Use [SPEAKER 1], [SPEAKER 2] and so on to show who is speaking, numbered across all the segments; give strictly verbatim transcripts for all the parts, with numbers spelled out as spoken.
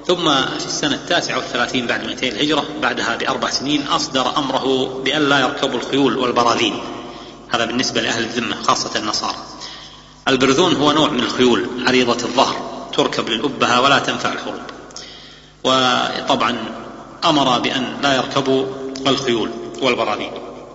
[SPEAKER 1] ثم في السنة التاسعة والثلاثين بعد مئتي الهجرة، بعدها بأربع سنين، أصدر أمره بأن لا يركبوا الخيول والبراذين. هذا بالنسبة لأهل الذمة خاصة النصارى. البرذون هو نوع من الخيول عريضة الظهر، تركب للأبهة ولا تنفع الحروب. وطبعا أمر بأن لا يركبوا الخيول والبراذين،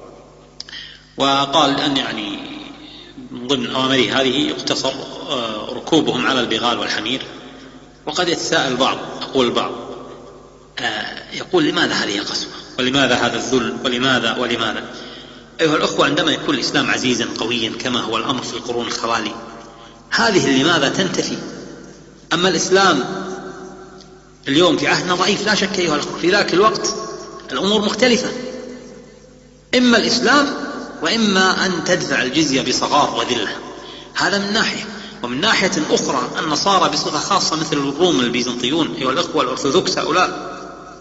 [SPEAKER 1] وقال أن يعني من ضمن أوامره هذه يقتصر ركوبهم على البغال والحمير. وقد يتساءل بعض، أقول البعض يقول لماذا هذه القسوة، ولماذا هذا الذل، ولماذا ولماذا أيها الأخوة، عندما يكون الإسلام عزيزا قويا كما هو الأمر في القرون الخوالي، هذه لماذا تنتفي. أما الإسلام اليوم في عهدنا ضعيف لا شك أيها الأخوة، في ذاك الوقت الأمور مختلفة، إما الإسلام وإما أن تدفع الجزية بصغار وذلة. هذا من ناحية. ومن ناحية أخرى النصارى بصفة خاصة مثل الروم البيزنطيون أيها الأخوة الأرثوذكس، هؤلاء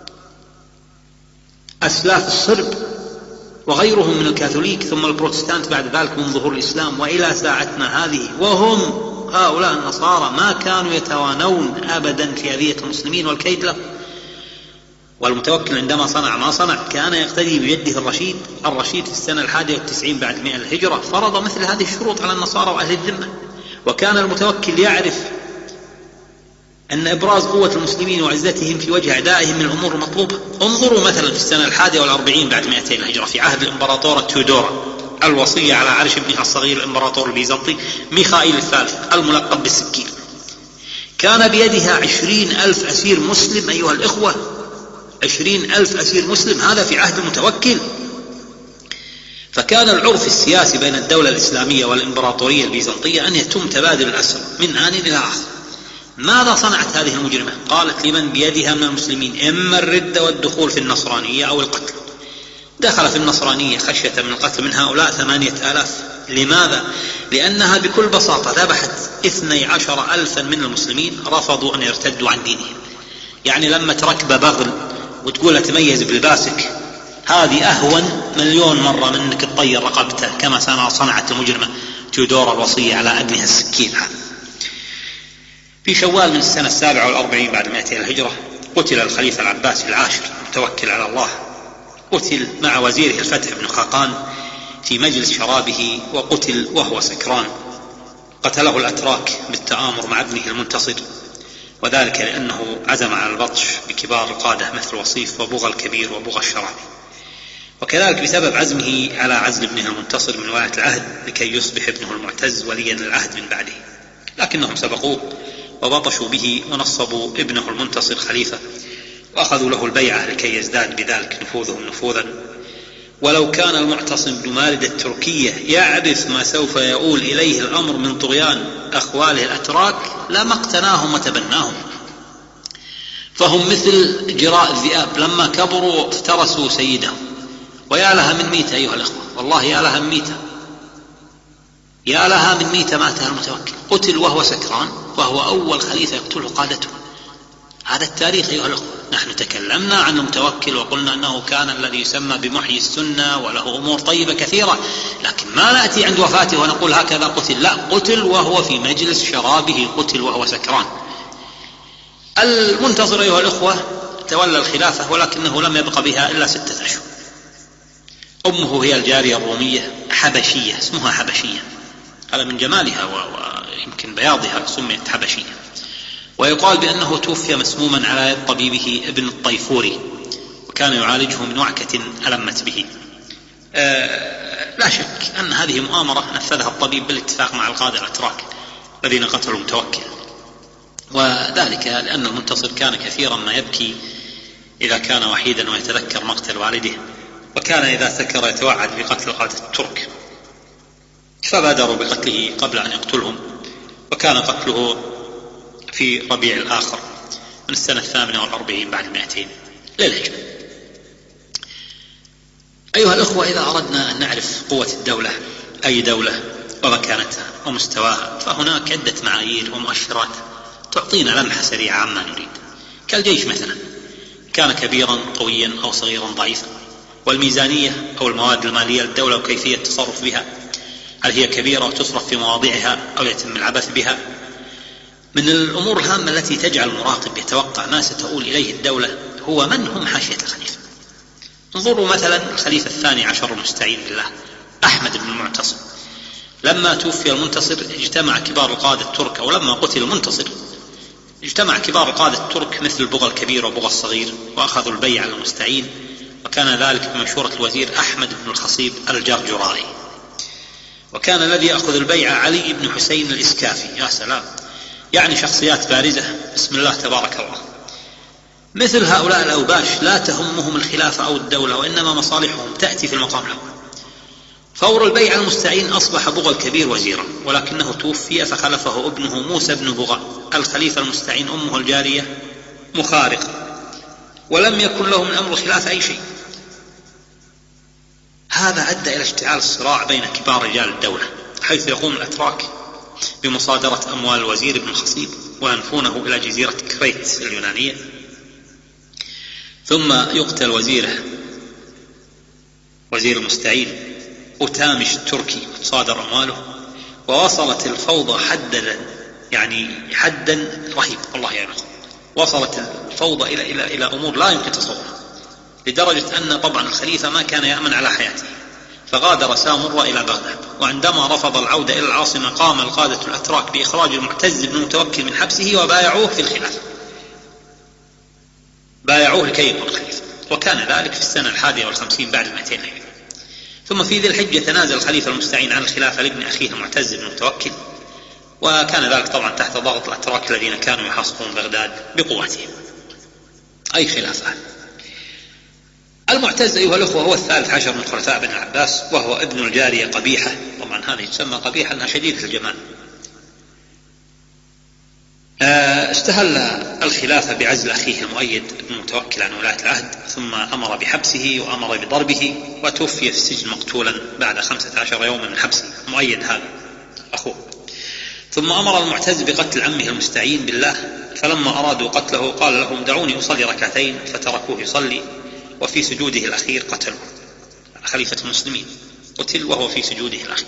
[SPEAKER 1] أسلاف الصرب وغيرهم من الكاثوليك ثم البروتستانت بعد ذلك من ظهور الإسلام وإلى ساعتنا هذه، وهم هؤلاء النصارى ما كانوا يتوانون أبدا في أذية المسلمين والكيد له. والمتوكل عندما صنع ما صنع كان يقتدي بجده الرشيد. الرشيد في السنة الحادية والتسعين بعد مئة الهجرة فرض مثل هذه الشروط على النصارى وأهل الذمة. وكان المتوكل يعرف أن إبراز قوة المسلمين وعزتهم في وجه أعدائهم من الأمور المطلوبة. انظروا مثلا في السنة الحادية والأربعين بعد مئتي الهجرة في عهد الإمبراطورة تيودورا الوصية على عرش ابنها الصغير الإمبراطور البيزنطي ميخائيل الثالث الملقب بالسكين، كان بيدها عشرين ألف أسير مسلم أيها الإخوة، عشرين ألف أسير مسلم، هذا في عهد المتوكل. فكان العرف السياسي بين الدولة الإسلامية والإمبراطورية البيزنطية أن يتم تبادل الأسرى من آن إلى آخر. ماذا صنعت هذه المجرمة؟ قالت لمن بيدها من المسلمين إما الردة والدخول في النصرانية أو القتل. دخل في النصرانية خشية من القتل من هؤلاء ثمانية آلاف. لماذا؟ لأنها بكل بساطة ذبحت اثني عشر ألفا من المسلمين رفضوا أن يرتدوا عن دينهم. يعني لما تركب بغل وتقول تميز بالباسك، هذه أهون مليون مرة من أنك تطير رقبته كما صنعت المجرمة تيودورا الوصية على ابنها السكين. في شوال من السنة السابعة والأربعين بعد مئتي الهجرة قتل الخليفة العباسي العاشر المتوكل على الله، قتل مع وزيره الفتح بن خاقان في مجلس شرابه، وقتل وهو سكران. قتله الأتراك بالتآمر مع ابنه المنتصر، وذلك لأنه عزم على البطش بكبار القادة مثل وصيف وبغى الكبير وبغى الشرابي، وكذلك بسبب عزمه على عزل ابنه المنتصر من ولاية العهد لكي يصبح ابنه المعتز وليا العهد من بعده. لكنهم سبقوه وبطشوا به ونصبوا ابنه المنتصر خليفة، وأخذوا له البيعة لكي يزداد بذلك نفوذهم نفوذا. ولو كان المعتصم بن مالد التركية يعرف ما سوف يؤول إليه الأمر من طغيان أخواله الأتراك لما اقتناهم وتبناهم، فهم مثل جراء الذئاب لما كبروا افترسوا سيدهم. ويا لها من ميتة أيها الأخوة، والله يا لها من ميتة، يا لها من ميتة ماتها المتوكل، قتل وهو سكران، وهو أول خليفة يقتله قادته. هذا التاريخ أيها الأخوة. نحن تكلمنا عن المتوكل وقلنا أنه كان الذي يسمى بمحيي السنة وله أمور طيبة كثيرة، لكن ما نأتي عند وفاته ونقول هكذا قتل، لا، قتل وهو في مجلس شرابه، قتل وهو سكران. المنتصر أيها الأخوة تولى الخلافة، ولكنه لم يبق بها إلا ستة أشهر. أمه هي الجارية الرومية حبشية، اسمها حبشية، هذا من جمالها ويمكن بياضها سميت حبشية. ويقال بأنه توفي مسموما على يد طبيبه ابن الطيفوري، وكان يعالجه من وعكة ألمت به. آه لا شك أن هذه مؤامرة نفذها الطبيب بالاتفاق مع القادة الأتراك الذين قتلوا المتوكل، وذلك لأن المنتصر كان كثيرا ما يبكي إذا كان وحيدا ويتذكر مقتل والده، وكان إذا سكر يتوعد بقتل قادة الترك، فبادروا بقتله قبل أن يقتلهم. وكان قتله في ربيع الآخر من السنة الثامنة والأربعين بعد مئتين للهجرة. أيها الأخوة، إذا أردنا أن نعرف قوة الدولة، أي دولة، ومكانتها ومستواها، فهناك عدة معايير ومؤشرات تعطينا لمحة سريعة عما نريد. كالجيش مثلا، كان كبيرا قويا أو صغيرا ضعيفا. والميزانية أو المواد المالية للدولة وكيفية التصرف بها، هل هي كبيرة وتصرف في مواضعها أو يتم العبث بها؟ من الأمور الهامة التي تجعل المراقب يتوقع ما ستؤول إليه الدولة هو من هم حاشية الخليفة. انظروا مثلا الخليفة الثاني عشر المستعين بالله أحمد بن المعتصم، لما توفي المنتصر اجتمع كبار القادة الترك، أو لما قتل المنتصر اجتمع كبار القادة الترك مثل البغى الكبير وبغى الصغير وأخذوا البيعة على المستعين، وكان ذلك بمشورة الوزير أحمد بن الخصيب الجرجرائي، وكان الذي يأخذ البيعة علي بن حسين الإسكافي. يا سلام، يعني شخصيات بارزة بسم الله تبارك الله. مثل هؤلاء الأوباش لا تهمهم الخلافة أو الدولة، وإنما مصالحهم تأتي في المقام الأول. فور البيعة المستعين أصبح بغى الكبير وزيرا، ولكنه توفي فخلفه ابنه موسى بن بغى الخليفة المستعين، أمه الجارية مخارقة، ولم يكن له من أمر الخلافة أي شيء. هذا أدى إلى اشتعال الصراع بين كبار رجال الدولة، حيث يقوم الأتراك بمصادرة أموال الوزير ابن الخصيب وينفونه إلى جزيرة كريت اليونانية، ثم يقتل وزيره وزير المستعين أتامش التركي وتصادر أمواله، ووصلت الفوضى حدا يعني حدا رهيب والله يعني. وصلت الفوضى إلى إلى إلى أمور لا يمكن تصورها، لدرجة أن طبعا الخليفة ما كان يأمن على حياته، فغادر سامراء إلى بغداد، وعندما رفض العودة إلى العاصمة قام القادة الأتراك بإخراج المعتز بن المتوكل من حبسه وبايعوه في الخلافة، بايعوه لكي يكون خليفة، وكان ذلك في السنة الحادية والخمسين بعد المئتين هجري. ثم في ذي الحجة تنازل الخليفة المستعين عن الخلافة لابن أخيه المعتز بن المتوكل، وكان ذلك طبعا تحت ضغط الأتراك الذين كانوا يحاصرون بغداد بقوتهم. أي خلافة. المعتز أيها الأخوة هو الثالث عشر من خلفاء بن العباس، وهو ابن الجارية قبيحة، طبعا هذا يسمى قبيحة أنها شديدة الجمال. استهل الخلافة بعزل أخيه المؤيد بن المتوكل عن ولاية العهد، ثم أمر بحبسه وأمر بضربه، وتوفي في السجن مقتولا بعد خمسة عشر يوما من حبسه مؤيد هذا أخوه. ثم أمر المعتز بقتل عمه المستعين بالله، فلما أرادوا قتله قال لهم دعوني أصلي ركعتين، فتركوه يصلي، وفي سجوده الأخير قتلوه. خليفة المسلمين قتل وهو في سجوده الأخير.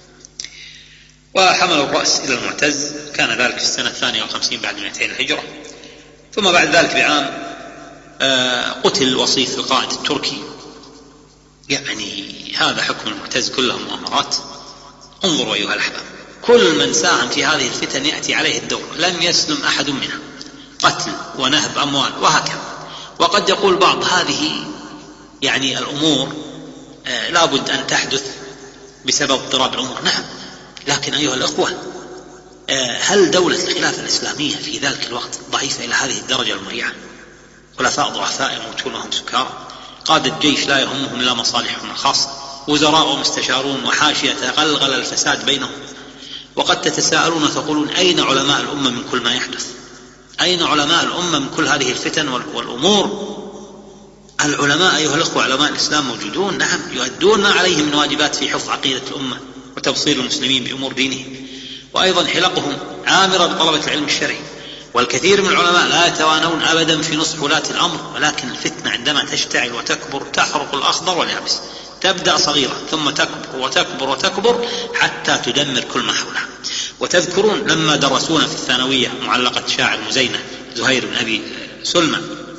[SPEAKER 1] وحملوا الرأس إلى المعتز، كان ذلك في السنة الثانية والخمسين بعد مئتين الهجرة. ثم بعد ذلك بعام قتل وصيف القائد التركي. يعني هذا حكم المعتز كله مؤامرات. انظروا أيها الأحباب، كل من ساهم في هذه الفتن يأتي عليه الدور، لم يسلم أحد منها، قتل ونهب أموال وهكذا. وقد يقول بعض هذه يعني الأمور آه لابد أن تحدث بسبب اضطراب الأمور، نعم، لكن أيها الأخوة آه هل دولة الخلافة الإسلامية في ذلك الوقت ضعيفة إلى هذه الدرجة المريعة؟ خلفاء ضعفاء يموتون وهم سكارى، قادة الجيش لا يهمهم إلا مصالحهم الخاصة، وزراء ومستشارون وحاشية تغلغل الفساد بينهم. وقد تتساءلون وتقولون أين علماء الأمة من كل ما يحدث؟ أين علماء الأمة من كل هذه الفتن والأمور؟ العلماء أيها الأخوة علماء الإسلام موجودون، نعم، يؤدون ما عليهم من واجبات في حفظ عقيدة الأمة وتبصير المسلمين بأمور دينهم، وأيضا حلقهم عامرة بطلبة العلم الشرعي. والكثير من العلماء لا يتوانون أبدا في نصح ولاة الأمر، ولكن الفتنة عندما تشتعل وتكبر تحرق الأخضر واليابس، تبدأ صغيرة ثم تكبر وتكبر وتكبر حتى تدمر كل ما حولها. وتذكرون لما درسونا في الثانوية معلقة شاعر مزينة زهير بن أبي سلمى،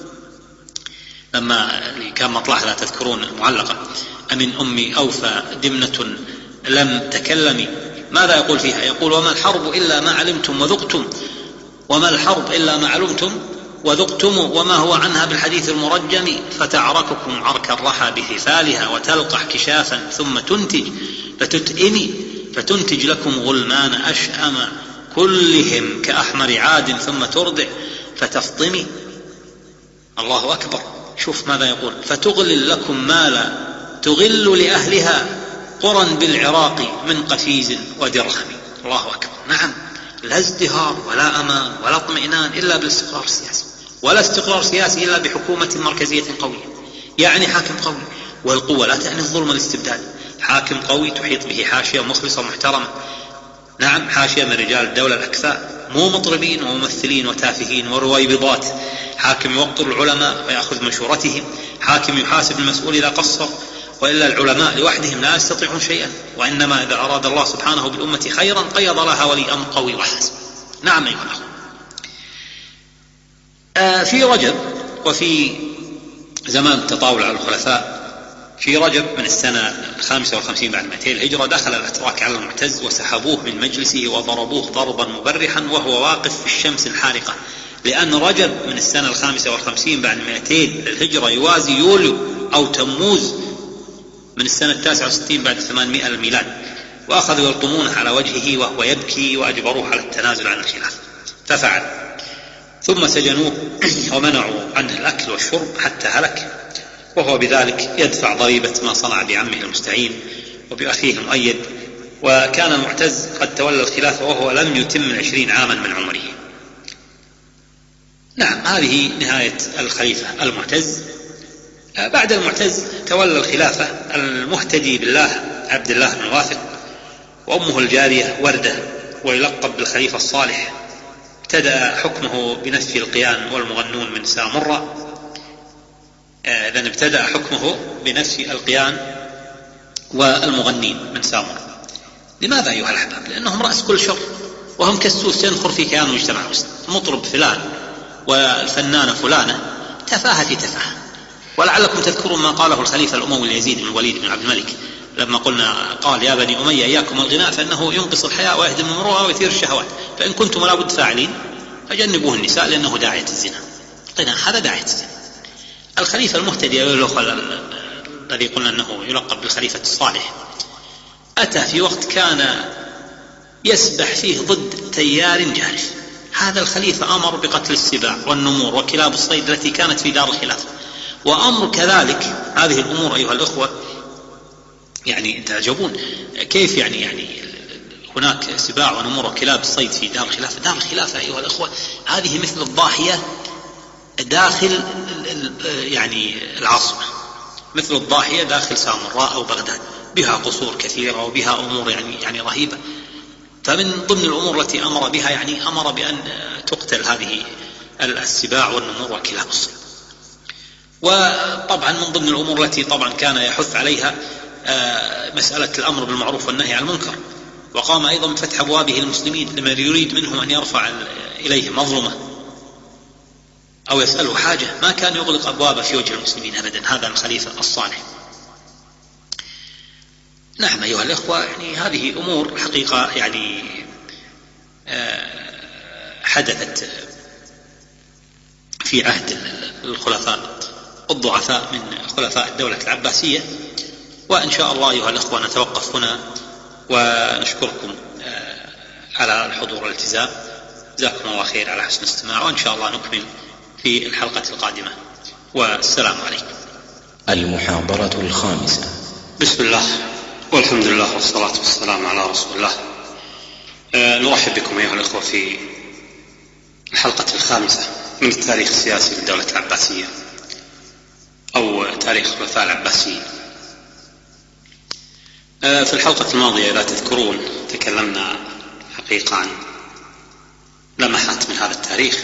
[SPEAKER 1] لما كان مطلعها لا تذكرون المعلقة: أمن أمي أوفى دمنة لم تكلمي. ماذا يقول فيها؟ يقول: وما الحرب إلا ما علمتم وذقتم، وما الحرب إلا ما علمتم وذقتم، وما هو عنها بالحديث المرجم، فتعرككم عرك الرحى بحفالها، وتلقح كشافا ثم تنتج فتتئمي، فتنتج لكم غلمان أشأم كلهم كأحمر عاد، ثم ترضع فتفطمي. الله أكبر، شوف ماذا يقول: فتغلل لكم مالا تغل لأهلها قرا بالعراق من قفيز ودرهم. الله أكبر. نعم، لا ازدهار ولا أمان ولا اطمئنان إلا بالاستقرار السياسي، ولا استقرار سياسي إلا بحكومة مركزية قوية، يعني حاكم قوي. والقوة لا تعني الظلم والاستبداد، حاكم قوي تحيط به حاشية مخلصة محترمة، نعم، حاشية من رجال الدولة الأكفاء، مو مطربين وممثلين وتافهين ورويبضات. حاكم يوقر العلماء ويأخذ مشورتهم، حاكم يحاسب المسؤول إذا قصر، وإلا العلماء لوحدهم لا يستطيعون شيئا، وإنما إذا أراد الله سبحانه بالأمة خيرا قيض لها ولي أمر قوي وحاسم. نعم أيها الأخوة، في رجب وفي زمان التطاول على الخلفاء، في رجب من السنة الخامسة والخمسين بعد مئتين الهجرة دخل الأتراك على المعتز وسحبوه من مجلسه وضربوه ضربا مبرحا وهو واقف في الشمس الحارقة، لأن رجب من السنة الخامسة والخمسين بعد مئتين للهجرة يوازي يوليو أو تموز من السنة التاسعة والستين بعد ثمانمائة الميلاد، وأخذوا يلطمونه على وجهه وهو يبكي وأجبروه على التنازل عن الخلافة ففعل، ثم سجنوه ومنعوا عنه الأكل والشرب حتى هلك، وهو بذلك يدفع ضريبة ما صنع بعمه المستعين وبأخيه المؤيد. وكان المعتز قد تولى الخلافة وهو لم يتم عشرين عاما من عمره. نعم، هذه نهاية الخليفة المعتز. بعد المعتز تولى الخلافة المهتدي بالله عبد الله بن واثق، وأمه الجارية وردة، ويلقب بالخليفة الصالح. ابتدأ حكمه بنفي القيان والمغنون من سامرة. إذن ابتدأ حكمه بنفي القيان والمغنين من سامرة. لماذا أيها الأحباب؟ لأنهم رأس كل شر، وهم كالسوس ينخر في كيان المجتمع المسلم. المطرب فلان والفنانة فلانة تفاهة تفاهة. ولعلكم تذكرون ما قاله الخليفة الأموي يزيد بن الوليد بن عبد الملك لما قلنا قال: يا بني أمية إياكم الغناء فإنه ينقص الحياء ويهدم المروءة ويثير الشهوات، فإن كنتم لابد فاعلين فجنبوه النساء لأنه داعية الزنا. الغناء هذا داعية الزنا. الخليفة المهتدي الذي قلنا أنه يلقب بالخليفة الصالح أتى في وقت كان يسبح فيه ضد تيار جارف. هذا الخليفة أمر بقتل السباع والنمور وكلاب الصيد التي كانت في دار الخلافة، وأمر كذلك هذه الأمور أيها الأخوة يعني تعجبون كيف يعني يعني هناك سباع ونمور وكلاب الصيد في دار الخلافة. دار الخلافة أيها الأخوة هذه مثل الضاحية داخل يعني العاصمة، مثل الضاحية داخل سامراء أو بغداد، بها قصور كثيرة وبها أمور يعني يعني رهيبة. فمن ضمن الأمور التي أمر بها يعني أمر بأن تقتل هذه السباع والنمور وكلاب الصيد. وطبعا من ضمن الأمور التي طبعا كان يحث عليها مسألة الأمر بالمعروف والنهي عن المنكر، وقام أيضا بفتح أبوابه للمسلمين لمن يريد منهم أن يرفع إليه مظلمة أو يسأله حاجة، ما كان يغلق أبوابه في وجه المسلمين أبدا. هذا الخليفة الصالح. نعم أيها الأخوة، يعني هذه أمور حقيقة يعني حدثت في عهد الخلفاء الضعفاء من خلفاء الدولة العباسية. وإن شاء الله أيها الأخوة نتوقف هنا ونشكركم على الحضور والالتزام. جزاكم الله خير على حسن الاستماع، وإن شاء الله نكمل في الحلقة القادمة، والسلام عليكم.
[SPEAKER 2] المحاضرة الخامسة.
[SPEAKER 1] بسم الله والحمد لله والصلاة والسلام على رسول الله. أه نرحب بكم أيها الأخوة في الحلقة الخامسة من التاريخ السياسي للدولة العباسية أو تاريخ الخلفاء العباسيين. أه في الحلقة الماضية إذا تذكرون تكلمنا حقيقة عن لمحات من هذا التاريخ،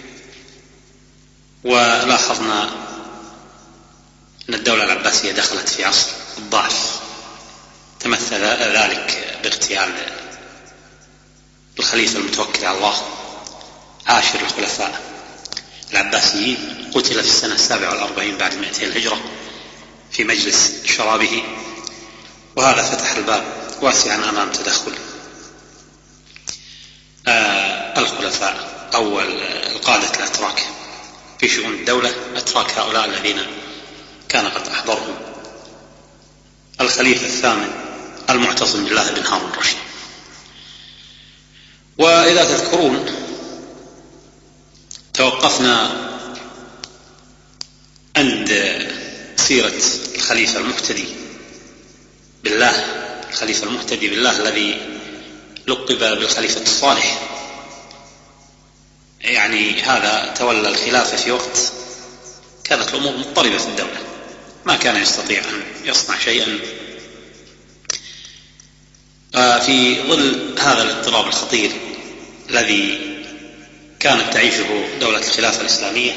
[SPEAKER 1] ولاحظنا أن الدولة العباسية دخلت في عصر الضعف، تمثل ذلك باغتيال الخليفة المتوكل على الله عاشر الخلفاء العباسيين، قتل في السنة السابعة والأربعين بعد مئتين الهجرة في مجلس شرابه، وهذا فتح الباب واسعا أمام تدخل آه الخلفاء أو القادة الأتراك في شؤون الدولة. أتراك هؤلاء الذين كان قد أحضرهم الخليفة الثامن المعتصم بالله بن هارون الرشيد. وإذا تذكرون توقفنا عند سيرة الخليفة المهتدي بالله، الخليفة المهتدي بالله الذي لقب بالخليفة الصالح. يعني هذا تولى الخلافة في وقت كانت الأمور مضطربة في الدولة، ما كان يستطيع أن يصنع شيئا. في ظل هذا الاضطراب الخطير الذي كانت تعيشه دولة الخلافة الإسلامية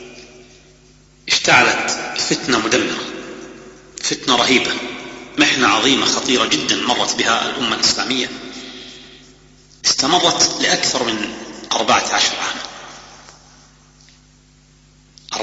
[SPEAKER 1] اشتعلت فتنة مدمرة، فتنة رهيبة، محنة عظيمة خطيرة جدا مرت بها الأمة الإسلامية، استمرت لأكثر من أربعة عشر عاما.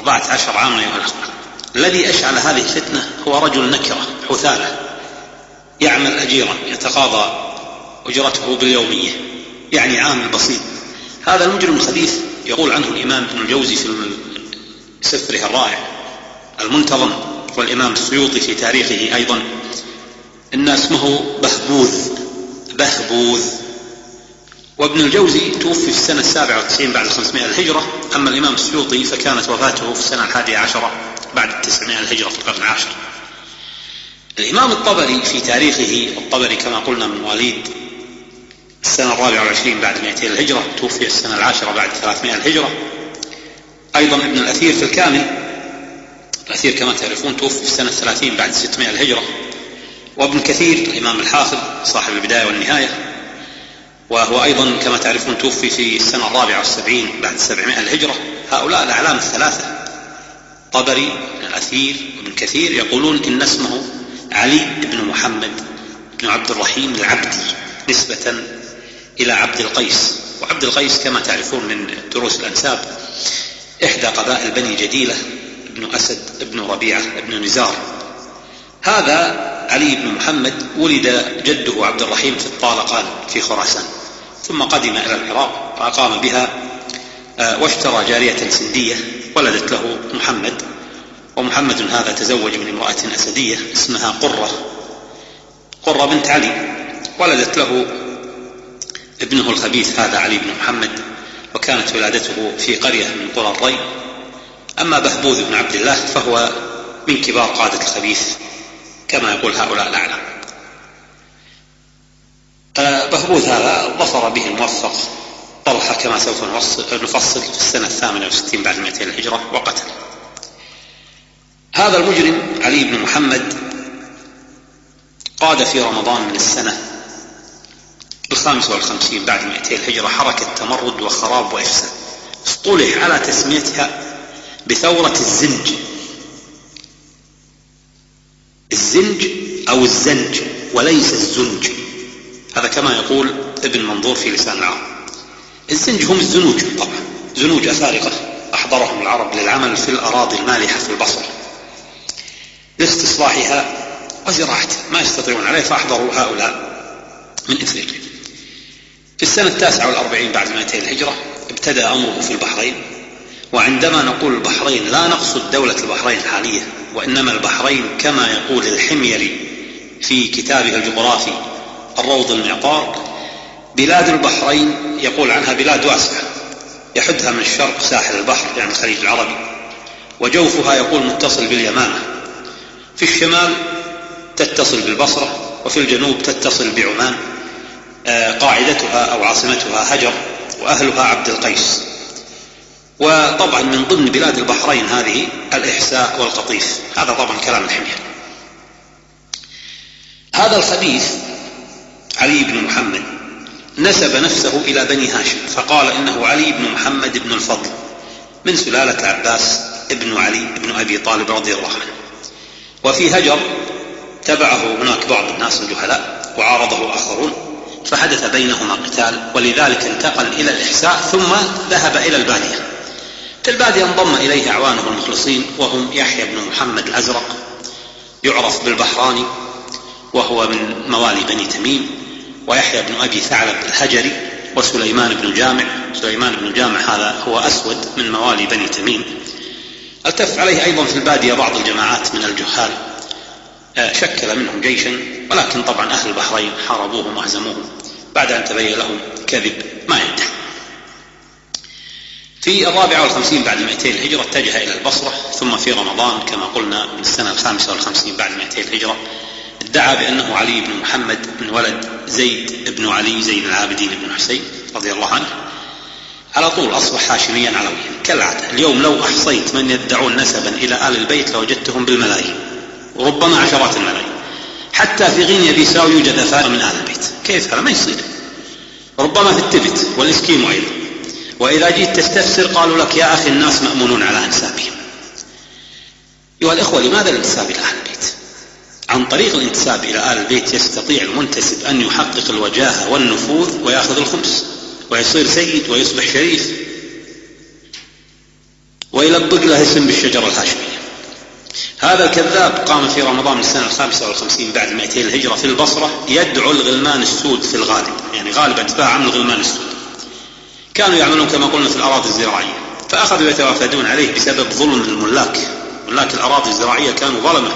[SPEAKER 1] أربعة عشر عاما أيها الأخوة. الذي أشعل هذه الفتنة هو رجل نكرة حثالة يعمل أجيرا يتقاضى أجرته باليومية، يعني عامل بسيط. هذا المجرم الخبيث يقول عنه الإمام ابن الجوزي في سفره الرائع المنتظم، والإمام السيوطي في تاريخه أيضا، إن اسمه بهبوذ بهبوذ وابن الجوزي توفي في السنة السابعة والتسعين بعد الخمسمائة الهجرة. أما الإمام السيوطي فكانت وفاته في السنة الحادية عشرة بعد التسعمائة الهجرة في القرن العاشر. الإمام الطبري في تاريخه، والطبري كما قلنا من مواليد السنة الرابعة والعشرين بعد مئتين الهجرة، توفي السنة العاشرة بعد ثلاثمائة الهجرة. أيضا ابن الأثير في الكامل، الأثير كما تعرفون توفي في السنة الثلاثين بعد ستمائة الهجرة. وابن كثير الإمام الحافظ صاحب البداية والنهاية، وهو أيضا كما تعرفون توفي في السنة الرابعة والسبعين بعد سبعمائة الهجرة. هؤلاء الأعلام الثلاثة طبري الأثير وابن كثير يقولون إن اسمه علي بن محمد بن عبد الرحيم العبدي نسبة إلى عبد القيس. وعبد القيس كما تعرفون من دروس الأنساب إحدى قبائل بني جديلة، ابن أسد ابن ربيعة ابن نزار. هذا علي بن محمد ولد جده عبد الرحيم في الطالقان في خراسان، ثم قدم إلى العراق وأقام بها واشترى جارية سندية ولدت له محمد. ومحمد هذا تزوج من امرأة أسدية اسمها قرة قرة بنت علي، ولدت له ابنه الخبيث هذا علي بن محمد، وكانت ولادته في قرية من قرى الري. أما بهبوذ بن عبد الله فهو من كبار قادة الخبيث كما يقول هؤلاء الأعلام. بهبوذ هذا ظفر به الموفق طلحة كما سوف نفصل في السنة الثامنة والستين بعد مئتين الهجرة وقتل. هذا المجرم علي بن محمد قاد في رمضان من السنة الخامسة والخمسين بعد مئتين الهجرة حركة تمرد وخراب وإفساد، اصطلح على تسميتها بثورة الزنج. الزنج أو الزنج وليس الزنج، هذا كما يقول ابن منظور في لسان العرب. الزنج هم الزنوج، طبعا زنوج أفارقة أحضرهم العرب للعمل في الأراضي المالحة في البصرة لاستصلاحها وزراعتها، ما يستطيعون عليه فأحضروا هؤلاء من إفريقيا. في السنة التاسعة والأربعين بعد مئتين الهجرة ابتدأ أمره في البحرين. وعندما نقول البحرين لا نقصد دولة البحرين الحالية، وإنما البحرين كما يقول الحميري في كتابه الجغرافي الروض المعطار، بلاد البحرين يقول عنها بلاد واسعة يحدها من الشرق ساحل البحر يعني الخليج العربي، وجوفها يقول متصل باليمامة، في الشمال تتصل بالبصرة، وفي الجنوب تتصل بعمان، قاعدتها أو عاصمتها هجر، وأهلها عبد القيس. وطبعا من ضمن بلاد البحرين هذه الإحساء والقطيف، هذا طبعا كلام الحمير. هذا الخبيث علي بن محمد نسب نفسه إلى بني هاشم، فقال إنه علي بن محمد بن الفضل من سلالة العباس ابن علي بن أبي طالب رضي الله عنه. وفي هجر تبعه هناك بعض الناس الجهلاء وعارضه آخرون، فحدث بينهما قتال، ولذلك انتقل إلى الإحساء ثم ذهب إلى البادية. في البادية انضم إليه أعوانه المخلصين، وهم يحيى بن محمد الأزرق يعرف بالبحراني وهو من موالي بني تميم، ويحيى بن أبي ثعلب الهجري، وسليمان بن جامع. سليمان بن جامع هذا هو أسود من موالي بني تميم. التف عليه أيضا في البادية بعض الجماعات من الجهال، شكل منهم جيشا، ولكن طبعا أهل البحرين حاربوهم وهزموهم بعد أن تبين لهم كذب ما يدعي. في الرابعة والخمسين بعد مئتين الهجرة اتجه إلى البصرة، ثم في رمضان كما قلنا من السنة الخامسة والخمسين بعد مئتين الهجرة ادعى بأنه علي بن محمد من ولد زيد بن علي زين العابدين بن حسين رضي الله عنه. على طول أصبح هاشميا علويا كالعادة. اليوم لو أحصيت من يدعون نسبا إلى آل البيت لوجدتهم بالملايين، وربما عشرات الملايين. حتى في غينيا بيساو يوجد أفارقة من آل البيت. كيف هذا؟ ما يصير. ربما في التبت والإسكيمو أيضا. وإذا جيت تستفسر قالوا لك يا أخي الناس مأمونون على أنسابهم. أيها الإخوة، لماذا الانتساب إلى آل البيت؟ عن طريق الانتساب إلى آل البيت يستطيع المنتسب أن يحقق الوجاهة والنفوذ ويأخذ الخمس ويصير سيد ويصبح شريف. ويلبق له اسم بالشجرة الهاشمية. هذا الكذاب قام في رمضان من السنة الخامسة والخمسين بعد مئتين الهجرة في البصرة يدعو الغلمان السود في الغالب، يعني غالب أتباع من الغلمان السود كانوا يعملون كما قلنا في الأراضي الزراعية، فأخذوا يتوافدون عليه بسبب ظلم الملاك. ملاك الأراضي الزراعية كانوا ظلمة،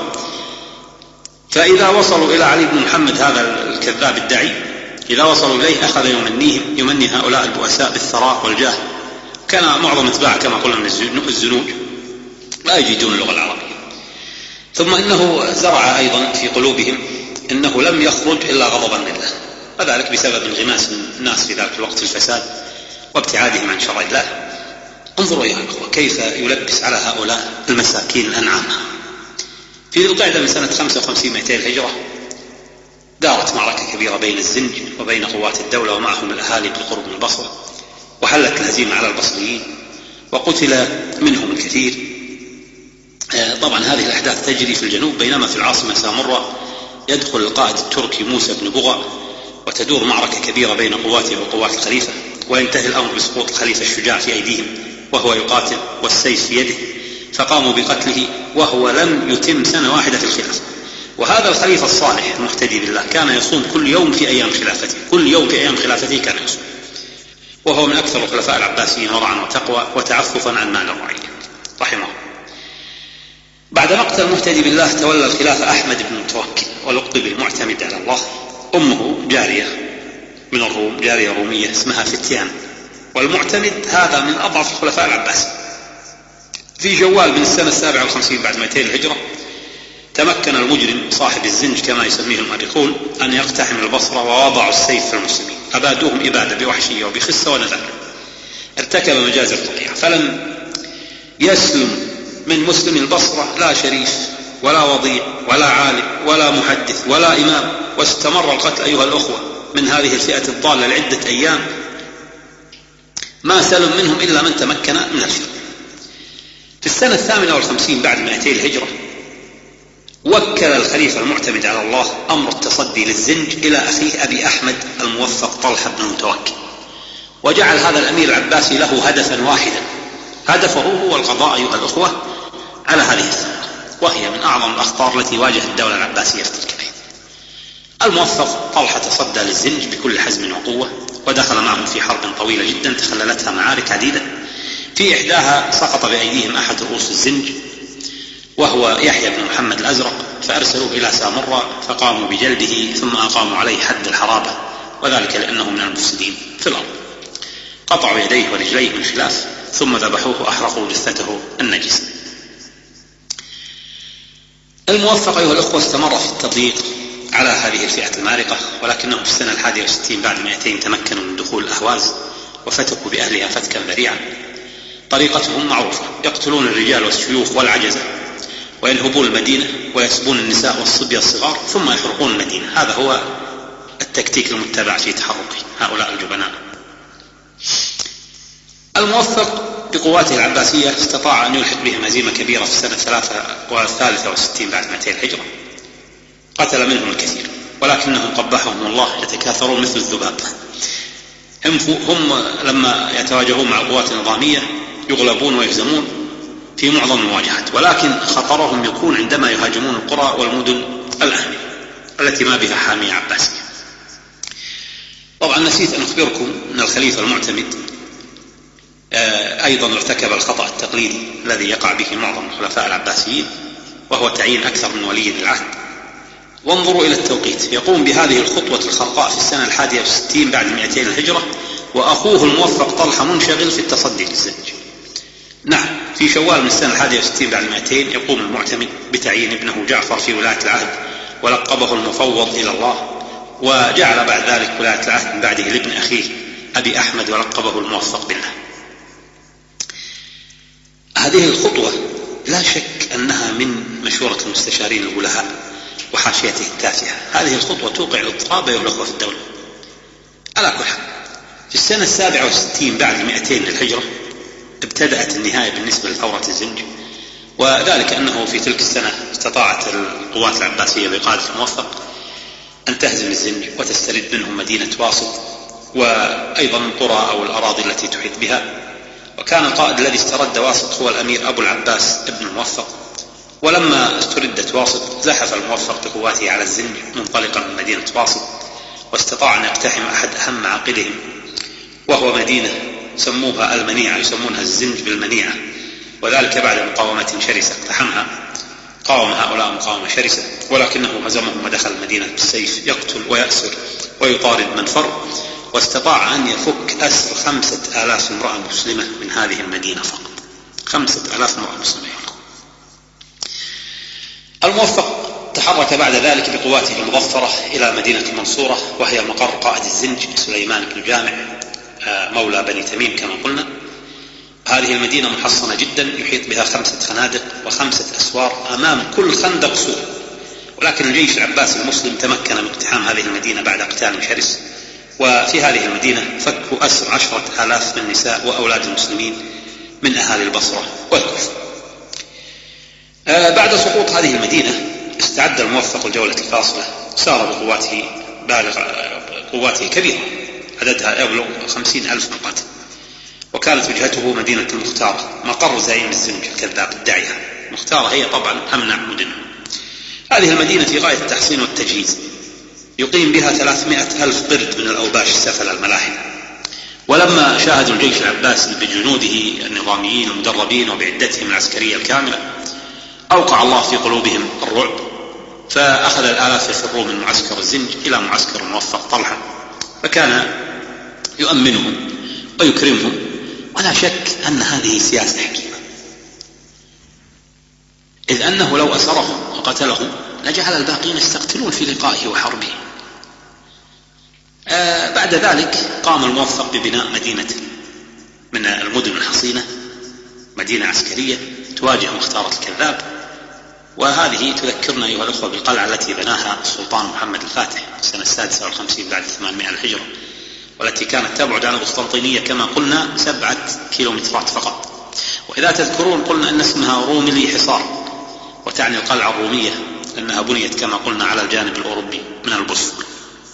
[SPEAKER 1] فإذا وصلوا إلى علي بن محمد هذا الكذاب الدعي، إذا وصلوا إليه أخذ يمنيهم يمني هؤلاء البؤساء بالثراء والجاه. كان معظم اتباعه كما قلنا من الزنوج لا يجيدون اللغة العربية. ثم إنه زرع أيضا في قلوبهم إنه لم يخرج إلا غضبا لله، وذلك بسبب انغماس الناس في ذلك الوقت في الفساد وابتعادهم عن شرع الله. انظروا أيها الأخوة كيف يلبس على هؤلاء المساكين الأنعام. في ذي القعدة من سنة خمسة وخمسين مئتين الهجرة دارت معركة كبيرة بين الزنج وبين قوات الدولة ومعهم الأهالي بالقرب من البصرة، وحلت الهزيمة على البصريين وقتل منهم الكثير. طبعا هذه الأحداث تجري في الجنوب، بينما في العاصمة سامرة يدخل القائد التركي موسى بن بغى، وتدور معركة كبيرة بين قواته وقوات الخليفة، وينتهي الأمر بسقوط الخليفة الشجاع في أيديهم وهو يقاتل والسيف في يده، فقاموا بقتله وهو لم يتم سنة واحدة في الخلافة. وهذا الخليفة الصالح المهتدي بالله كان يصوم كل يوم في أيام خلافته، كل يوم في أيام خلافته كان يصوم، وهو من أكثر الخلفاء العباسيين ورعا وتقوى وتعففا عن مال الرعية رحمه الله. بعد مقتل المهتدي بالله تولى الخلافة أحمد بن متوكل ولقب بالمعتمد على الله. أمه جارية من الروم، جارية رومية اسمها فتيان، والمعتمد هذا من أضعف الخلفاء العباسيين. في جوال من السنة السابعة والخمسين بعد مئتين الهجرة تمكن المجرم صاحب الزنج كما يسميه المؤرخون أن يقتحم البصرة، ووضعوا السيف في المسلمين، أبادوهم إبادة بوحشية وبخسة ونذل. ارتكب مجازر فظيعة، فلم يسلم من مسلم البصرة لا شريف ولا وضيع ولا عالم ولا محدث ولا إمام، واستمر القتل أيها الأخوة من هذه الفئة الضالة لعدة أيام، ما سلم منهم إلا من تمكن من الشر. في السنة الثامنة والخمسين بعد مئتين الهجرة وكل الخليفة المعتمد على الله أمر التصدي للزنج إلى أخيه أبي أحمد الموفق طلحة بن المتوكل، وجعل هذا الأمير العباسي له هدفا واحدا، هدفه هو القضاء أيها الأخوة على هذه الثورة، وهي من أعظم الأخطار التي واجهت الدولة العباسية في تلك الأيام. الموفق طلحة تصدى للزنج بكل حزم وقوة، ودخل معهم في حرب طويلة جدا تخللتها معارك عديدة، في إحداها سقط بأيديهم أحد رؤوس الزنج وهو يحيى بن محمد الأزرق، فأرسلوه إلى سامرة فقاموا بجلده، ثم أقاموا عليه حد الحرابة، وذلك لأنه من المفسدين في الأرض. قطعوا يديه ورجليه من خلاف، ثم ذبحوه وأحرقوا جثته النجسة. الموفق أيها الأخوة استمر في التضييق على هذه الفئة المارقة، ولكنهم في السنة الحادية والستين بعد مئتين تمكنوا من دخول الأهواز وفتكوا بأهلها فتكا ذريعا. طريقتهم معروفة، يقتلون الرجال والشيوخ والعجزة، وينهبون المدينة ويسبون النساء والصبية الصغار، ثم يحرقون المدينة. هذا هو التكتيك المتبع في تحرك هؤلاء الجبناء. الموفق بقواته العباسية استطاع أن يلحق بهم هزيمة كبيرة في السنة الثلاثة والثالثة والستين بعد مئتين الهجرة، قتل منهم الكثير، ولكنهم قبحهم الله يتكاثرون مثل الذباب. هم, هم لما يتواجهون مع القوات النظامية يغلبون ويهزمون في معظم المواجهات، ولكن خطرهم يكون عندما يهاجمون القرى والمدن الآمنة التي ما بها حامية عباسية. طبعا نسيت أن أخبركم أن الخليفة المعتمد أيضا ارتكب الخطأ التقليدي الذي يقع به معظم الخلفاء العباسيين، وهو تعيين أكثر من ولي العهد. وانظروا إلى التوقيت، يقوم بهذه الخطوة الخرقاء في السنة الحادية والستين بعد مئتين الهجرة، وأخوه الموفق طلحة منشغل في التصدي للزنج. نعم، في شوال من السنة الحادية والستين بعد مئتين يقوم المعتمد بتعيين ابنه جعفر في ولاية العهد، ولقبه المفوض إلى الله، وجعل بعد ذلك ولاية العهد من بعده لابن أخيه أبي أحمد ولقبه الموفق بالله. هذه الخطوة لا شك أنها من مشورة المستشارين البلهاء وحاشيته التافهة. هذه الخطوة توقع الاضطراب والأخوة في الدولة. على كل حال، في السنة السابعة والستين بعد مئتين للهجرة ابتدأت النهاية بالنسبة لثورة الزنج، وذلك أنه في تلك السنة استطاعت القوات العباسية بقيادة الموفق أن تهزم الزنج وتسترد منهم مدينة واسط، وأيضا القرى أو الأراضي التي تحيط بها، وكان القائد الذي استرد واسط هو الأمير أبو العباس ابن الموفق. ولما استردت واسط زحف الموفق بقواته على الزنج منطلقا من مدينة واسط، واستطاع أن يقتحم أحد أهم معاقدهم، وهو مدينة سموها المنيعة، يسمونها الزنج بالمنيعة، وذلك بعد مقاومة شرسة اقتحمها. قاوم هؤلاء مقاومة شرسة، ولكنه هزمهم ودخل المدينة بالسيف يقتل ويأسر ويطارد من فر، واستطاع أن يفك أسر خمسة آلاف امرأة مسلمة من هذه المدينة فقط. خمسة آلاف امرأة مسلمة. الموفق تحرك بعد ذلك بقواته المظفرة إلى مدينة المنصورة، وهي مقر قائد الزنج سليمان بن جامع مولى بني تميم كما قلنا. هذه المدينة محصنة جدا، يحيط بها خمسة خنادق وخمسة أسوار، أمام كل خندق سور. ولكن الجيش العباسي المسلم تمكن من اقتحام هذه المدينة بعد قتال شرس، وفي هذه المدينة فكوا أسر عشرة آلاف من النساء وأولاد المسلمين من أهالي البصرة والكوفة. بعد سقوط هذه المدينة استعد الموفق الجولة الفاصلة، سار بقواته بالغ قواته كبيرة عددها يبلغ خمسين ألف مقاتل، وكانت وجهته مدينة المختارة مقر زعيم الزنج الكذاب الداعية. المختارة هي طبعا أمنع مدنه. هذه المدينة في غاية التحصين والتجهيز، يقيم بها ثلاثمائة ألف قرد من الأوباش السفل الملاحدة. ولما شاهدوا الجيش العباسي بجنوده النظاميين المدربين وبعدتهم العسكرية الكاملة، أوقع الله في قلوبهم الرعب، فأخذ الآلاف يفرون من معسكر الزنج إلى معسكر الموفق طلحة، فكان يؤمنهم ويكرمهم. ولا شك أن هذه سياسة حكيمة، إذ أنه لو أسرهم وقتلهم لجعل الباقين يستقتلون في لقائه وحربه. آه بعد ذلك قام الموفق ببناء مدينة من المدن الحصينة، مدينة عسكرية تواجه مختارة الكذاب. وهذه تذكرنا أيها الأخوة بالقلعة التي بناها السلطان محمد الفاتح في السنة السادسة والخمسين بعد ثمانمائة الهجرة، والتي كانت تبعد عن القسطنطينية كما قلنا سبعة كيلومترات فقط. وإذا تذكرون قلنا أن اسمها روملي حصار، وتعني القلعة الرومية لأنها بنيت كما قلنا على الجانب الأوروبي من البوسفور.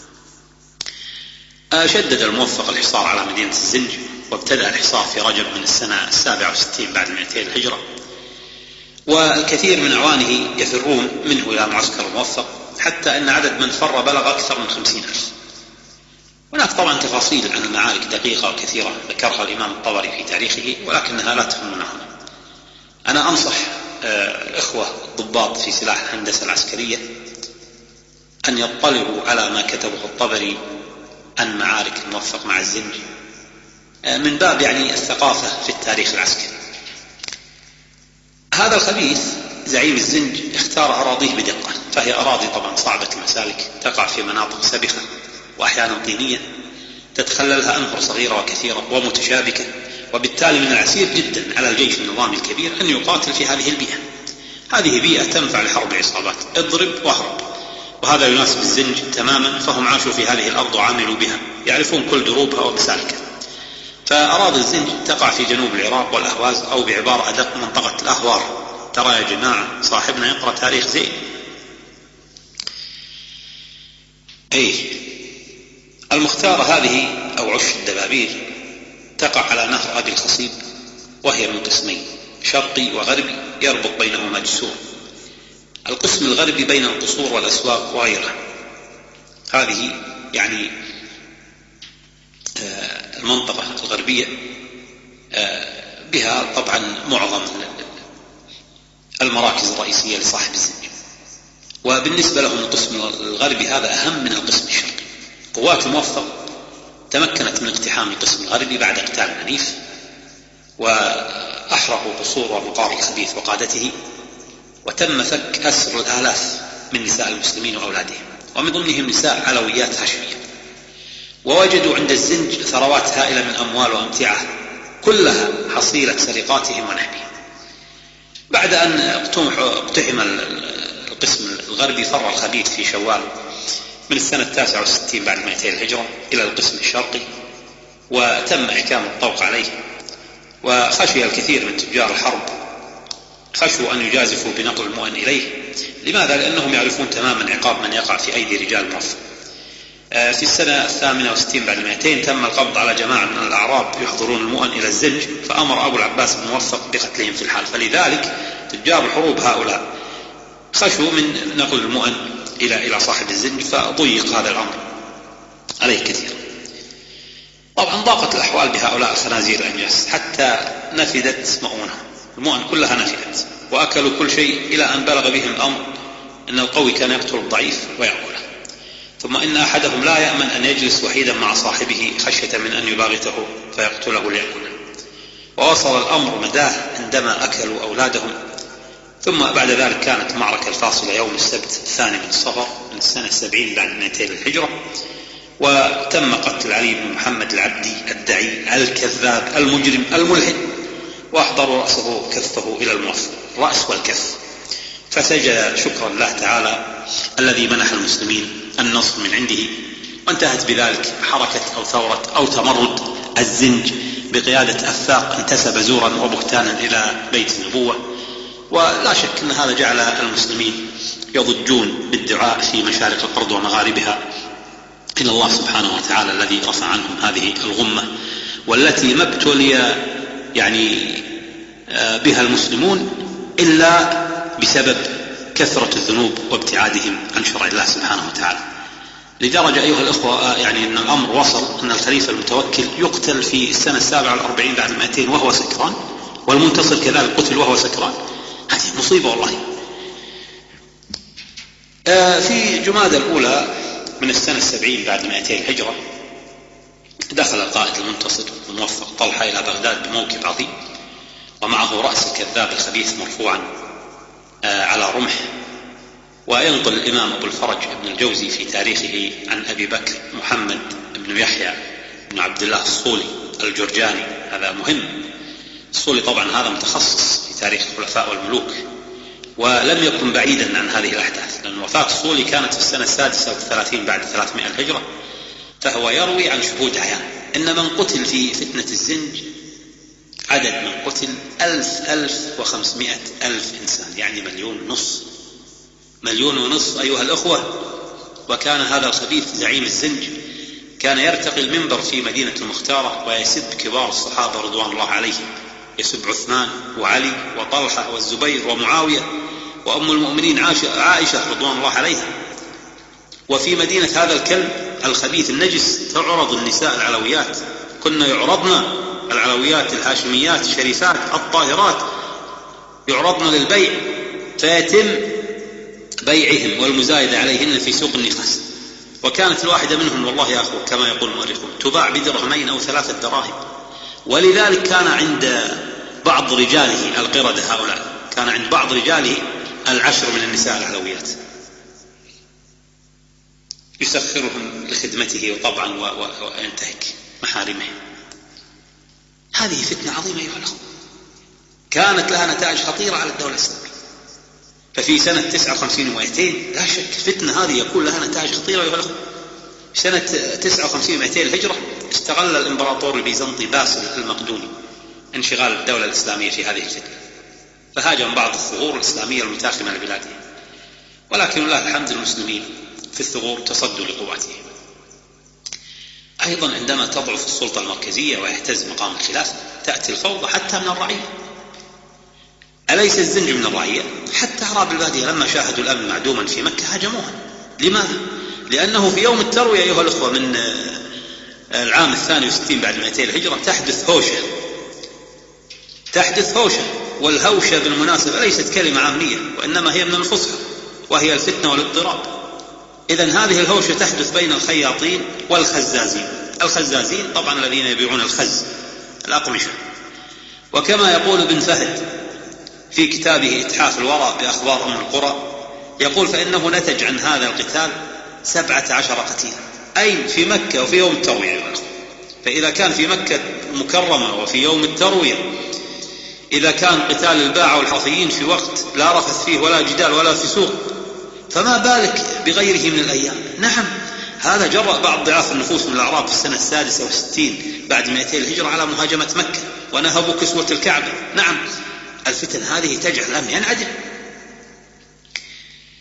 [SPEAKER 1] شدد الموفق الحصار على مدينة الزنج، وابتدأ الحصار في رجب من السنة السابعة والستين بعد مئتين الهجرة، والكثير من أعوانه يفرون منه إلى معسكر الموفق، حتى أن عدد من فر بلغ أكثر من خمسين ألف. هناك طبعا تفاصيل عن المعارك دقيقة وكثيرة ذكرها الإمام الطبري في تاريخه، ولكنها لا تهمنا هنا. أنا أنصح الإخوة الضباط في سلاح الهندسة العسكرية أن يطلعوا على ما كتبه الطبري عن معارك الموفق مع الزنج، من باب يعني الثقافة في التاريخ العسكري. هذا الخبيث زعيم الزنج اختار أراضيه بدقة، فهي أراضي طبعا صعبة المسالك، تقع في مناطق سبخة وأحيانا طينية، تتخللها أنهر صغيرة وكثيرة ومتشابكة، وبالتالي من العسير جدا على الجيش النظامي الكبير أن يقاتل في هذه البيئة. هذه بيئة تنفع لحرب العصابات، اضرب واهرب، وهذا يناسب الزنج تماما، فهم عاشوا في هذه الأرض وعملوا بها، يعرفون كل دروبها ومسالكها. فأراضي الزنج تقع في جنوب العراق والأهواز، أو بعبارة أدق منطقة الأهوار. ترى يا جماعة صاحبنا يقرأ تاريخ زين. أي المختارة هذه أو عش الدبابير تقع على نهر أبي الخصيب، وهي من قسمين شرقي وغربي يربط بينهما جسور. القسم الغربي بين القصور والأسواق وغيرها. هذه يعني المنطقة الغربية بها طبعا معظم المراكز الرئيسية لصاحب الزنج. وبالنسبة لهم القسم الغربي هذا أهم من القسم الشرقي. قوات الموفق تمكنت من اقتحام القسم الغربي بعد قتال عنيف، وأحرقوا قصور ومقار الخبيث وقادته، وتم فك أسر الآلاف من نساء المسلمين وأولادهم، ومن ضمنهم نساء علويات هاشمية. ووجدوا عند الزنج ثروات هائلة من أموال وأمتعة، كلها حصيلة سرقاتهم ونهبهم. بعد أن اقتحم القسم الغربي فر الخبيث في شوال من السنة التاسعة والستين بعد مئتين الهجرة إلى القسم الشرقي، وتم إحكام الطوق عليه. وخشي الكثير من تجار الحرب خشوا أن يجازفوا بنقل المؤن إليه. لماذا؟ لأنهم يعرفون تماما عقاب من يقع في أيدي رجال الموفق. في السنة الثامنة والستين بعد المئتين تم القبض على جماعة من الأعراب يحضرون المؤن إلى الزنج، فأمر أبو العباس بن موفق بقتلهم في الحال. فلذلك تجار الحروب هؤلاء خشوا من نقل المؤن إلى إلى صاحب الزنج، فضيق هذا الأمر عليه كثير. طبعا ضاقت الأحوال بهؤلاء الخنازير الأنجاس حتى نفدت مؤونهم، المؤن كلها نفدت وأكلوا كل شيء، إلى أن بلغ بهم الأمر أن القوي كان يقتل الضعيف ويأكله. ثم إن أحدهم لا يأمن أن يجلس وحيدا مع صاحبه خشية من أن يباغته فيقتله ليأكله. ووصل الأمر مداه عندما أكلوا أولادهم. ثم بعد ذلك كانت المعركة الفاصلة يوم السبت الثاني من صفر من السنة السبعين بعد مئتين الهجرة، وتم قتل علي بن محمد العبدي الدعي الكذاب المجرم الملحد، وأحضروا رأسه كفه إلى الموفق، الرأس والكف، فسجد شكرا الله تعالى الذي منح المسلمين النصر من عنده. وانتهت بذلك حركة أو ثورة أو تمرد الزنج بقيادة أفاق انتسب زورا وبهتانا إلى بيت النبوة. ولا شك أن هذا جعل المسلمين يضجون بالدعاء في مشارق الأرض ومغاربها إلى الله سبحانه وتعالى الذي رفع عنهم هذه الغمة، والتي ما ابتلي يعني بها المسلمون إلا بسبب كثرة الذنوب وابتعادهم عن شرع الله سبحانه وتعالى. لدرجة أيها الأخوة يعني أن الأمر وصل أن الخليفة المتوكل يقتل في السنة السابعة والأربعين بعد المئتين وهو سكران، والمنتصر كذلك قتل وهو سكران. هذه مصيبة والله. في جمادى الأولى من السنة السبعين بعد مئتين الهجرة دخل القائد المنتصر الموفق طلحة إلى بغداد بموكب عظيم، ومعه رأس الكذاب الخبيث مرفوعا على رمح. وينقل الإمام أبو الفرج ابن الجوزي في تاريخه عن أبي بكر محمد بن يحيى بن عبد الله الصولي الجرجاني، هذا مهم. الصولي طبعا هذا متخصص في تاريخ الخلفاء والملوك، ولم يكن بعيدا عن هذه الأحداث، لأن وفاة الصولي كانت في السنة السادسة والثلاثين بعد ثلاثمائة الهجرة، فهو يروي عن شهود عيان إن من قتل في فتنة الزنج عدد من قتل ألف ألف وخمسمائة ألف إنسان، يعني مليون ونص، مليون ونص أيها الأخوة. وكان هذا الخبيث زعيم الزنج كان يرتقي المنبر في مدينة المختارة ويسب كبار الصحابة رضوان الله عليهم، يسب عثمان وعلي وطلحة والزبير ومعاوية وأم المؤمنين عائشة رضوان الله عليها. وفي مدينة هذا الكلب الخبيث النجس تعرض النساء العلويات، كنا يعرضن العلويات الهاشميات الشريفات الطاهرات يعرضن للبيع، فيتم بيعهم والمزايدة عليهن في سوق النخاس. وكانت الواحدة منهم والله يا أخوة كما يقول المؤرخون تباع بدرهمين أو ثلاثة دراهم. ولذلك كان عند بعض رجاله القردة هؤلاء، كان عند بعض رجاله العشر من النساء العلويات يسخرهم لخدمته وطبعا وينتهك محارمه. هذه فتنة عظيمة أيها الأخوة، كانت لها نتائج خطيرة على الدولة الإسلامية. ففي سنة تسعة وخمسين ومئتين لا شك فتنة هذه يكون لها نتائج خطيرة أيها الأخوة. سنة تسعة وخمسين ومئتين الهجرة استغل الإمبراطور البيزنطي باسل المقدوني انشغال الدولة الإسلامية في هذه الفتنة، فهاجم بعض الثغور الإسلامية المتاخمة لبلاده، ولكن الله الحمد المسلمين في الثغور تصدوا لقواتهم. أيضا عندما تضعف السلطة المركزية ويهتز مقام الخلافة تأتي الفوضى حتى من الرعية. أليس الزنج من الرعية؟ حتى أعراب البادية لما شاهدوا الأمن معدوما في مكة هاجموها. لماذا؟ لأنه في يوم التروية أيها الأخوة من العام الثاني والستين بعد مئتين الهجرة تحدث هوشة، تحدث هوشة. والهوشة بالمناسبة ليست كلمة عامية، وإنما هي من الفصحى، وهي الفتنة والاضطراب. إذن هذه الهوشة تحدث بين الخياطين والخزازين. الخزازين طبعا الذين يبيعون الخز الأقمشة. وكما يقول ابن فهد في كتابه إتحاف الورى بأخبار أم القرى يقول فإنه نتج عن هذا القتال سبعة عشر قتيلا، أي في مكة وفي يوم التروية. فإذا كان في مكة مكرمة وفي يوم التروية، إذا كان قتال الباعة والحرثيين في وقت لا رفث فيه ولا جدال ولا فسوق، فما بالك بغيره من الأيام. نعم هذا جرأ بعض ضعاف النفوس من الأعراب في السنة السادسة والستين بعد مئتين الهجرة على مهاجمة مكة ونهبوا كسوة الكعبة. نعم الفتن هذه تجعل الأمن ينعدم.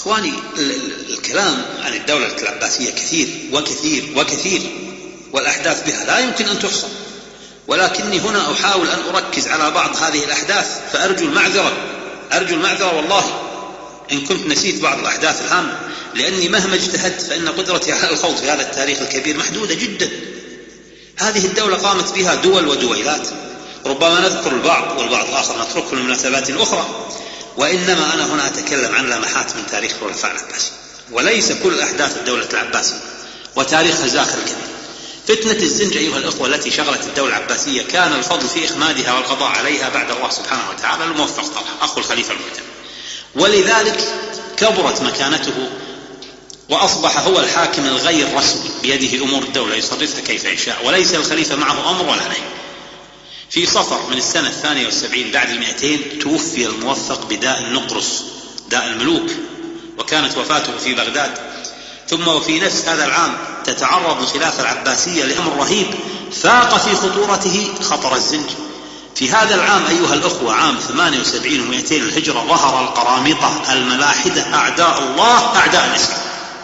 [SPEAKER 1] إخواني الكلام عن الدولة العباسية كثير وكثير وكثير، والأحداث بها لا يمكن أن تحصى، ولكني هنا أحاول أن أركز على بعض هذه الأحداث، فأرجو المعذرة أرجو المعذرة والله إن كنت نسيت بعض الأحداث الهامة، لأني مهما اجتهدت فإن قدرتي على الخوض في هذا التاريخ الكبير محدودة جدا. هذه الدولة قامت بها دول ودويلات، ربما نذكر البعض والبعض آخر نتركه لمناسبات أخرى، وإنما أنا هنا أتكلم عن لمحات من تاريخ الخلفاء العباسيين، وليس كل أحداث الدولة العباسية وتاريخها زاخر كبير. فتنة الزنج أيها الأخوة التي شغلت الدولة العباسية كان الفضل في إخمادها والقضاء عليها بعد الله سبحانه وتعالى الموفق طلحة أخو الخليفة المعتمد، ولذلك كبرت مكانته وأصبح هو الحاكم الغير رسمي بيده أمور الدولة يصرفها كيف يشاء، وليس الخليفة معه أمر ولا نهي. في صفر من السنة الثانية والسبعين بعد المئتين توفي الموفق بداء النقرس، داء الملوك، وكانت وفاته في بغداد. ثم وفي نفس هذا العام تتعرض الخلافة العباسية لأمر رهيب فاق في خطورته خطر الزنج. في هذا العام أيها الأخوة عام ثمانية وسبعين ومئتين الهجرة ظهر القرامطة الملاحدة أعداء الله أعداء الإسلام.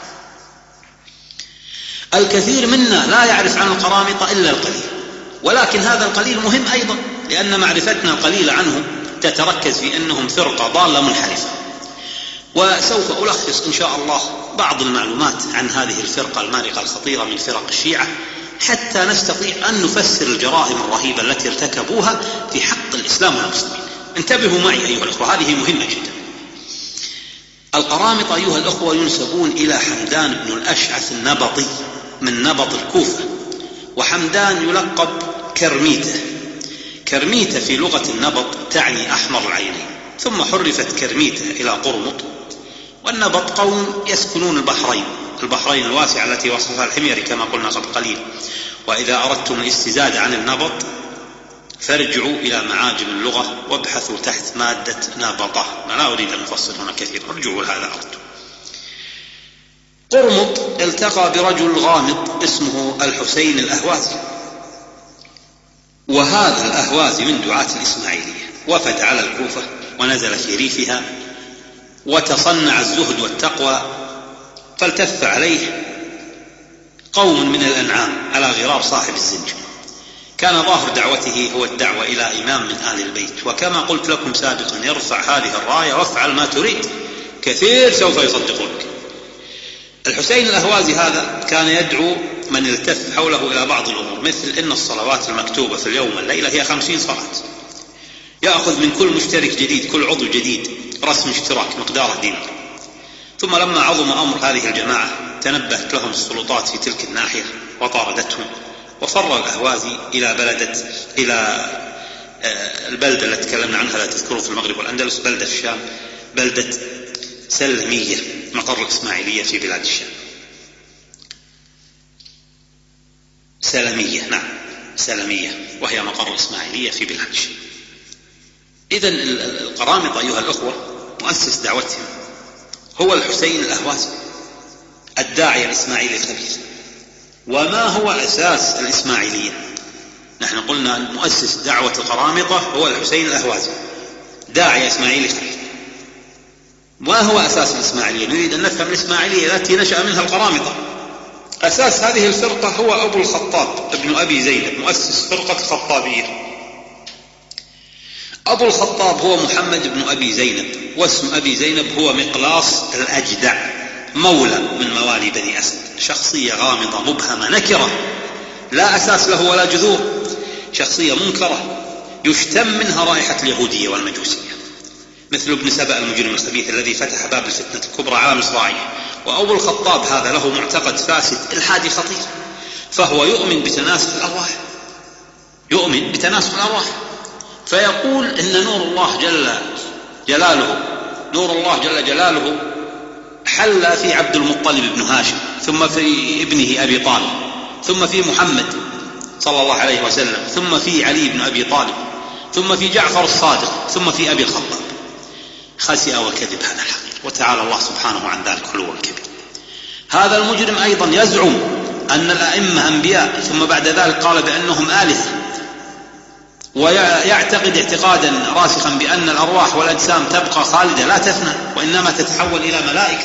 [SPEAKER 1] الكثير منا لا يعرف عن القرامطة إلا القليل، ولكن هذا القليل مهم أيضا، لأن معرفتنا القليلة عنهم تتركز في أنهم فرقة ضالة منحرفة. وسوف ألخص إن شاء الله بعض المعلومات عن هذه الفرقة المارقة الخطيرة من فرق الشيعة حتى نستطيع أن نفسر الجرائم الرهيبة التي ارتكبوها في حق الإسلام والمسلمين. انتبهوا معي أيها الأخوة، هذه مهمة جدا. القرامطة أيها الأخوة ينسبون إلى حمدان بن الأشعث النبطي من نبط الكوفة، وحمدان يلقب كرميته. كرميته في لغة النبط تعني أحمر العينين، ثم حرفت كرميته إلى قرمط. والنبط قوم يسكنون البحرين البحرين الواسعة التي وصفها الحميري كما قلنا قبل قليل. وإذا أردتم الاستزادة عن النبط فارجعوا إلى معاجم اللغة وابحثوا تحت مادة نابطة. أنا لا أريد أن أفصل هنا كثير، ارجعوا لهذا أردتم. قرمط التقى برجل غامض اسمه الحسين الأهوازي، وهذا الأهوازي من دعاة الإسماعيلية، وفد على الكوفة ونزل في ريفها وتصنع الزهد والتقوى، فالتف عليه قوم من الأنعام على غرار صاحب الزنج. كان ظاهر دعوته هو الدعوة إلى إمام من آل البيت، وكما قلت لكم سابقا يرفع هذه الراية وافعل ما تريد، كثير سوف يصدقونك. الحسين الأهوازي هذا كان يدعو من التف حوله إلى بعض الأمور، مثل إن الصلوات المكتوبة في اليوم والليلة هي خمسين صلاة، يأخذ من كل مشترك جديد كل عضو جديد رسم اشتراك مقداره دينار. ثم لما عظم أمر هذه الجماعة تنبهت لهم السلطات في تلك الناحية وطاردتهم، وفر الأهوازي إلى بلدة إلى البلدة التي تكلمنا عنها لا تذكروا في المغرب والأندلس، بلدة الشام، بلدة سلمية مقر الإسماعيلية في بلاد الشام. سلمية، نعم سلمية، وهي مقر الإسماعيلية في بلاد الشام. إذن القرامطة أيها الأخوة مؤسس دعوتهم هو الحسين الأهوازي الداعية الإسماعيلي الخبير. وما هو أساس الإسماعيلية؟ نحن قلنا مؤسس دعوة القرامطة هو الحسين الأهوازي داعية إسماعيلي خبير. ما هو أساس الإسماعيلية؟ نريد أن نفهم الإسماعيلية التي نشأ منها القرامطة. أساس هذه الفرقة هو أبو الخطاب ابن أبي زينب مؤسس فرقة الخطابية. أبو الخطاب هو محمد بن أبي زينب، واسم أبي زينب هو مقلاص الأجدع، مولى من موالي بني أسد، شخصية غامضة مبهمة نكرة لا أساس له ولا جذور، شخصية منكرة يشتم منها رائحة اليهودية والمجوسية، مثل ابن سبأ المجرم الخبيث الذي فتح باب الفتنة الكبرى على مصراعيه. وأبو الخطاب هذا له معتقد فاسد إلحادي خطير، فهو يؤمن بتناسخ الأرواح، يؤمن بتناسخ الأرواح، فيقول إن نور الله جل جلاله نور الله جل جلاله حل في عبد المطلب بن هاشم، ثم في ابنه أبي طالب، ثم في محمد صلى الله عليه وسلم، ثم في علي بن أبي طالب، ثم في جعفر الصادق، ثم في أبي الخطاب. خسئ وكذب هذا الحقير، وتعالى الله سبحانه عن ذلك علوا كبير. هذا المجرم أيضا يزعم أن الأئمة أنبياء، ثم بعد ذلك قال بأنهم آلهة، ويعتقد اعتقادا راسخا بأن الأرواح والأجسام تبقى خالدة لا تفنى وإنما تتحول إلى ملائكة.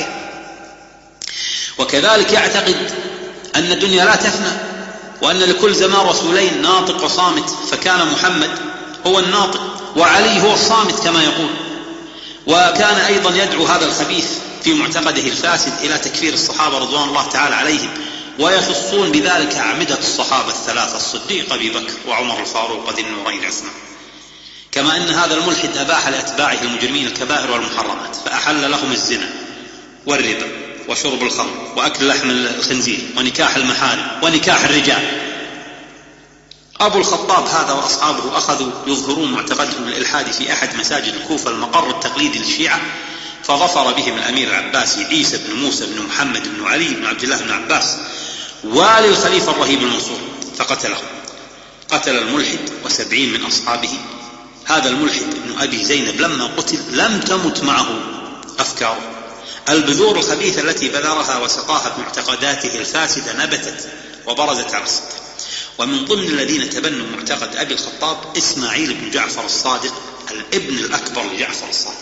[SPEAKER 1] وكذلك يعتقد أن الدنيا لا تفنى وأن لكل زمان رسولين ناطق وصامت، فكان محمد هو الناطق وعلي هو الصامت كما يقول. وكان أيضا يدعو هذا الخبيث في معتقده الفاسد إلى تكفير الصحابة رضوان الله تعالى عليهم، ويخصون بذلك أعمدة الصحابة الثلاثة الصديق أبي بكر وعمر الفاروق وذي النورين عثمان. كما أن هذا الملحد أباح لأتباعه المجرمين الكبائر والمحرمات، فأحل لهم الزنا والربا وشرب الخمر وأكل لحم الخنزير ونكاح المحارم ونكاح الرجال. أبو الخطاب هذا وأصحابه أخذوا يظهرون معتقدهم الإلحاد في أحد مساجد الكوفة المقر التقليدي للشيعة، فظفر بهم الأمير العباسي عيسى بن موسى بن محمد بن علي بن عبد الله بن عباس والي الخليفة الرهيب المنصور فقتله. قتل الملحد وسبعين من أصحابه. هذا الملحد ابن أبي زينب لما قتل لم تمت معه أفكاره. البذور الخبيثة التي بذرها وسقاها بمعتقداته الفاسدة نبتت وبرزت على السطح. ومن ضمن الذين تبنوا معتقد أبي الخطاب إسماعيل بن جعفر الصادق الابن الأكبر لجعفر الصادق.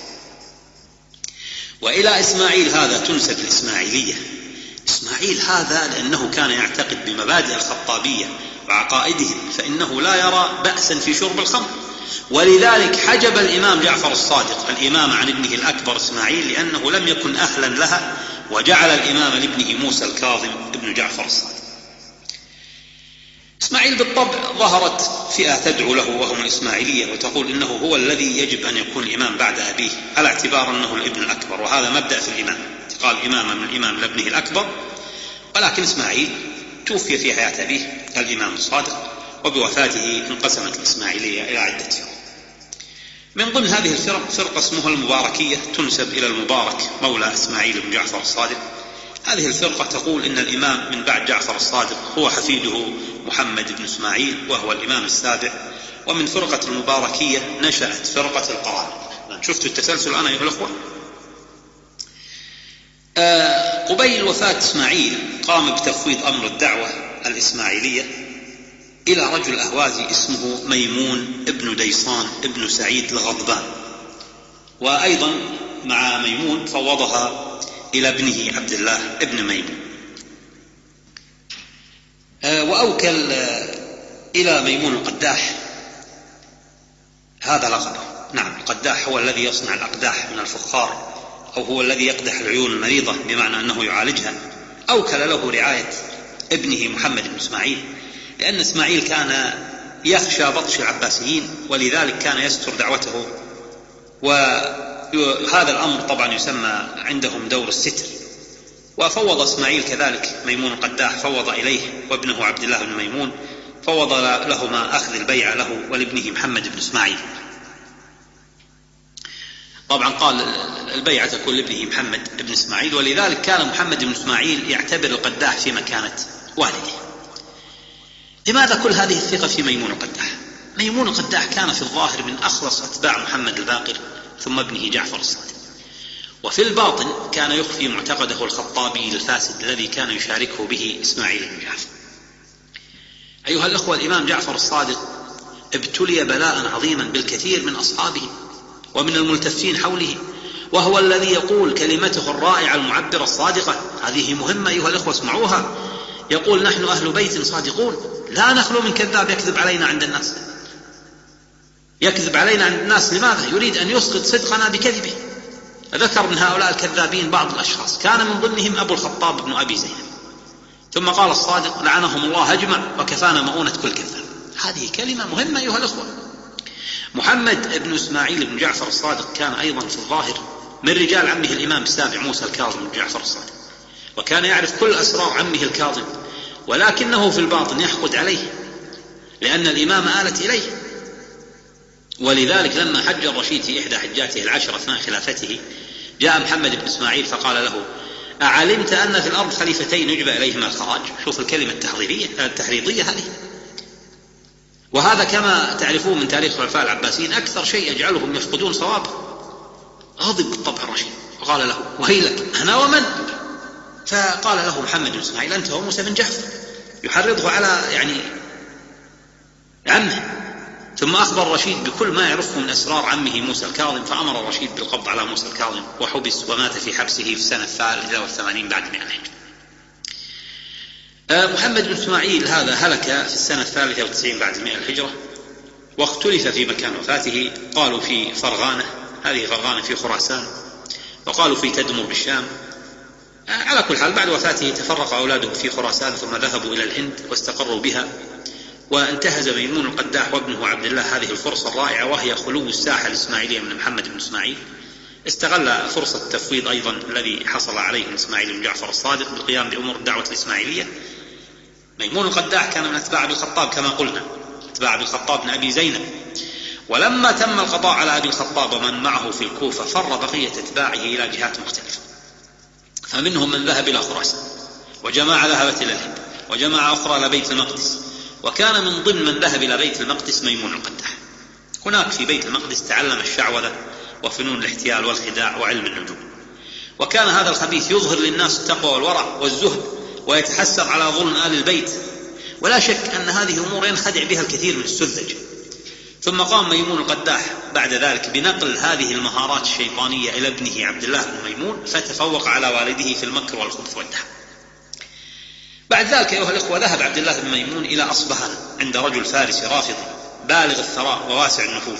[SPEAKER 1] وإلى إسماعيل هذا تنسب الإسماعيلية. إسماعيل هذا لأنه كان يعتقد بمبادئ الخطابية وعقائدهم، فإنه لا يرى بأسا في شرب الخمر، ولذلك حجب الإمام جعفر الصادق الإمام عن ابنه الأكبر إسماعيل لأنه لم يكن أهلا لها، وجعل الإمام لابنه موسى الكاظم ابن جعفر الصادق. إسماعيل بالطبع ظهرت فئة تدعو له وهم الإسماعيلية وتقول إنه هو الذي يجب أن يكون الإمام بعد أبيه على اعتبار أنه الابن الأكبر، وهذا مبدأ في الإمام، قال إماما من الإمام لابنه الأكبر. ولكن إسماعيل توفي في حياة أبيه الإمام الصادق، وبوفاته انقسمت الإسماعيلية إلى عدة فرق. من ضمن هذه الفرق فرقة اسمها المباركية تنسب إلى المبارك مولى إسماعيل بن جعفر الصادق. هذه الفرقة تقول إن الإمام من بعد جعفر الصادق هو حفيده محمد بن إسماعيل وهو الإمام السابع. ومن فرقة المباركية نشأت فرقة القرامطة. شفتوا التسلسل الآن أيها الأخوة؟ آه قبيل وفاة إسماعيل قام بتفويض أمر الدعوة الإسماعيلية إلى رجل أهوازي اسمه ميمون ابن ديصان ابن سعيد الغضبان، وأيضا مع ميمون فوضها إلى ابنه عبد الله ابن ميمون. آه وأوكل آه إلى ميمون القداح هذا لقبه. نعم، القداح هو الذي يصنع الأقداح من الفخار، أو هو الذي يقدح العيون المريضة بمعنى أنه يعالجها. أوكل له رعاية ابنه محمد بن إسماعيل، لأن إسماعيل كان يخشى بطش العباسيين، ولذلك كان يستر دعوته، وهذا الأمر طبعا يسمى عندهم دور الستر. وفوض إسماعيل كذلك ميمون القداح، فوض إليه وابنه عبد الله بن ميمون، فوض لهما أخذ البيعة له ولابنه محمد بن إسماعيل. طبعا قال البيعة تكون لابنه محمد بن إسماعيل، ولذلك كان محمد بن إسماعيل يعتبر القداح في مكانة والده. لماذا كل هذه الثقة في ميمون القداح؟ ميمون القداح كان في الظاهر من أخلص أتباع محمد الباقر ثم ابنه جعفر الصادق، وفي الباطن كان يخفي معتقده الخطابي الفاسد الذي كان يشاركه به إسماعيل بن جعفر. أيها الأخوة، الإمام جعفر الصادق ابتلي بلاء عظيما بالكثير من أصحابه ومن الملتفين حوله، وهو الذي يقول كلمته الرائعة المعبرة الصادقة. هذه مهمة أيها الأخوة، اسمعوها. يقول: نحن أهل بيت صادقون لا نخلو من كذاب يكذب علينا عند الناس. يكذب علينا عند الناس لماذا؟ يريد أن يسقط صدقنا بكذبه. ذكر من هؤلاء الكذابين بعض الأشخاص، كان من ضمنهم أبو الخطاب بن أبي زينب. ثم قال الصادق: لعنهم الله أجمع وكفانا مؤونة كل كذاب. هذه كلمة مهمة أيها الأخوة. محمد بن إسماعيل بن جعفر الصادق كان أيضا في الظاهر من رجال عمه الإمام السابع موسى الكاظم بن جعفر الصادق، وكان يعرف كل أسرار عمه الكاظم، ولكنه في الباطن يحقد عليه لأن الإمام آلت إليه. ولذلك لما حج الرشيد في إحدى حجاته العشر أثناء خلافته، جاء محمد بن إسماعيل فقال له: أعلمت أن في الأرض خليفتين يجبى إليهما الخراج؟ شوف الكلمة التحضيرية التحريضية هذه. وهذا كما تعرفون من تاريخ الخلفاء العباسيين أكثر شيء يجعلهم يفقدون صوابه. غضب بالطبع الرشيد وقال له: ويلك، أنا ومن؟ فقال له محمد بن إسماعيل: أنت وموسى بن جعفر، يحرضه على يعني عمه. ثم أخبر رشيد بكل ما يعرفه من أسرار عمه موسى الكاظم، فأمر رشيد بالقبض على موسى الكاظم وحبس ومات في حبسه في السنة الثالثة والثمانين بعد مئة الهجرة. محمد بن إسماعيل هذا هلك في السنة الثالثة والتسعين بعد مئة الهجرة، واختلف في مكان وفاته، قالوا في فرغانة، هذه فرغانة في خراسان، وقالوا في تدمر بالشام. على كل حال بعد وفاته تفرق أولاده في خراسان ثم ذهبوا إلى الهند واستقروا بها، وانتهز ميمون القداح وابنه عبد الله هذه الفرصة الرائعة وهي خلو الساحة الإسماعيلية من محمد بن إسماعيل. استغل فرصة التفويض أيضا الذي حصل عليه من إسماعيل بن جعفر الصادق بالقيام بأمور الدعوة الإسماعيلية. ميمون القداح كان من أتباع أبي الخطاب كما قلنا، أتباع أبي الخطاب بن أبي زينب، ولما تم القضاء على أبي الخطاب ومن معه في الكوفة فر بقية أتباعه إلى جهات مختلفة، فمنهم من ذهب إلى خراسان، وجماعة ذهبت إلى الهند، وجماعة أخرى إلى بيت المقدس، وكان من ضمن من ذهب إلى بيت المقدس ميمون القداح. هناك في بيت المقدس تعلم الشعوذة وفنون الاحتيال والخداع وعلم النجوم، وكان هذا الخبيث يظهر للناس التقوى والورع والزهد ويتحسر على ظلم آل البيت، ولا شك أن هذه أمور ينخدع بها الكثير من السذج. ثم قام ميمون القداح بعد ذلك بنقل هذه المهارات الشيطانية إلى ابنه عبد الله بن ميمون، فتفوق على والده في المكر والخبث والدهاء. بعد ذلك أيها الإخوة ذهب عبد الله بن ميمون إلى أصبهان عند رجل فارسي رافضي بالغ الثراء وواسع النفوذ.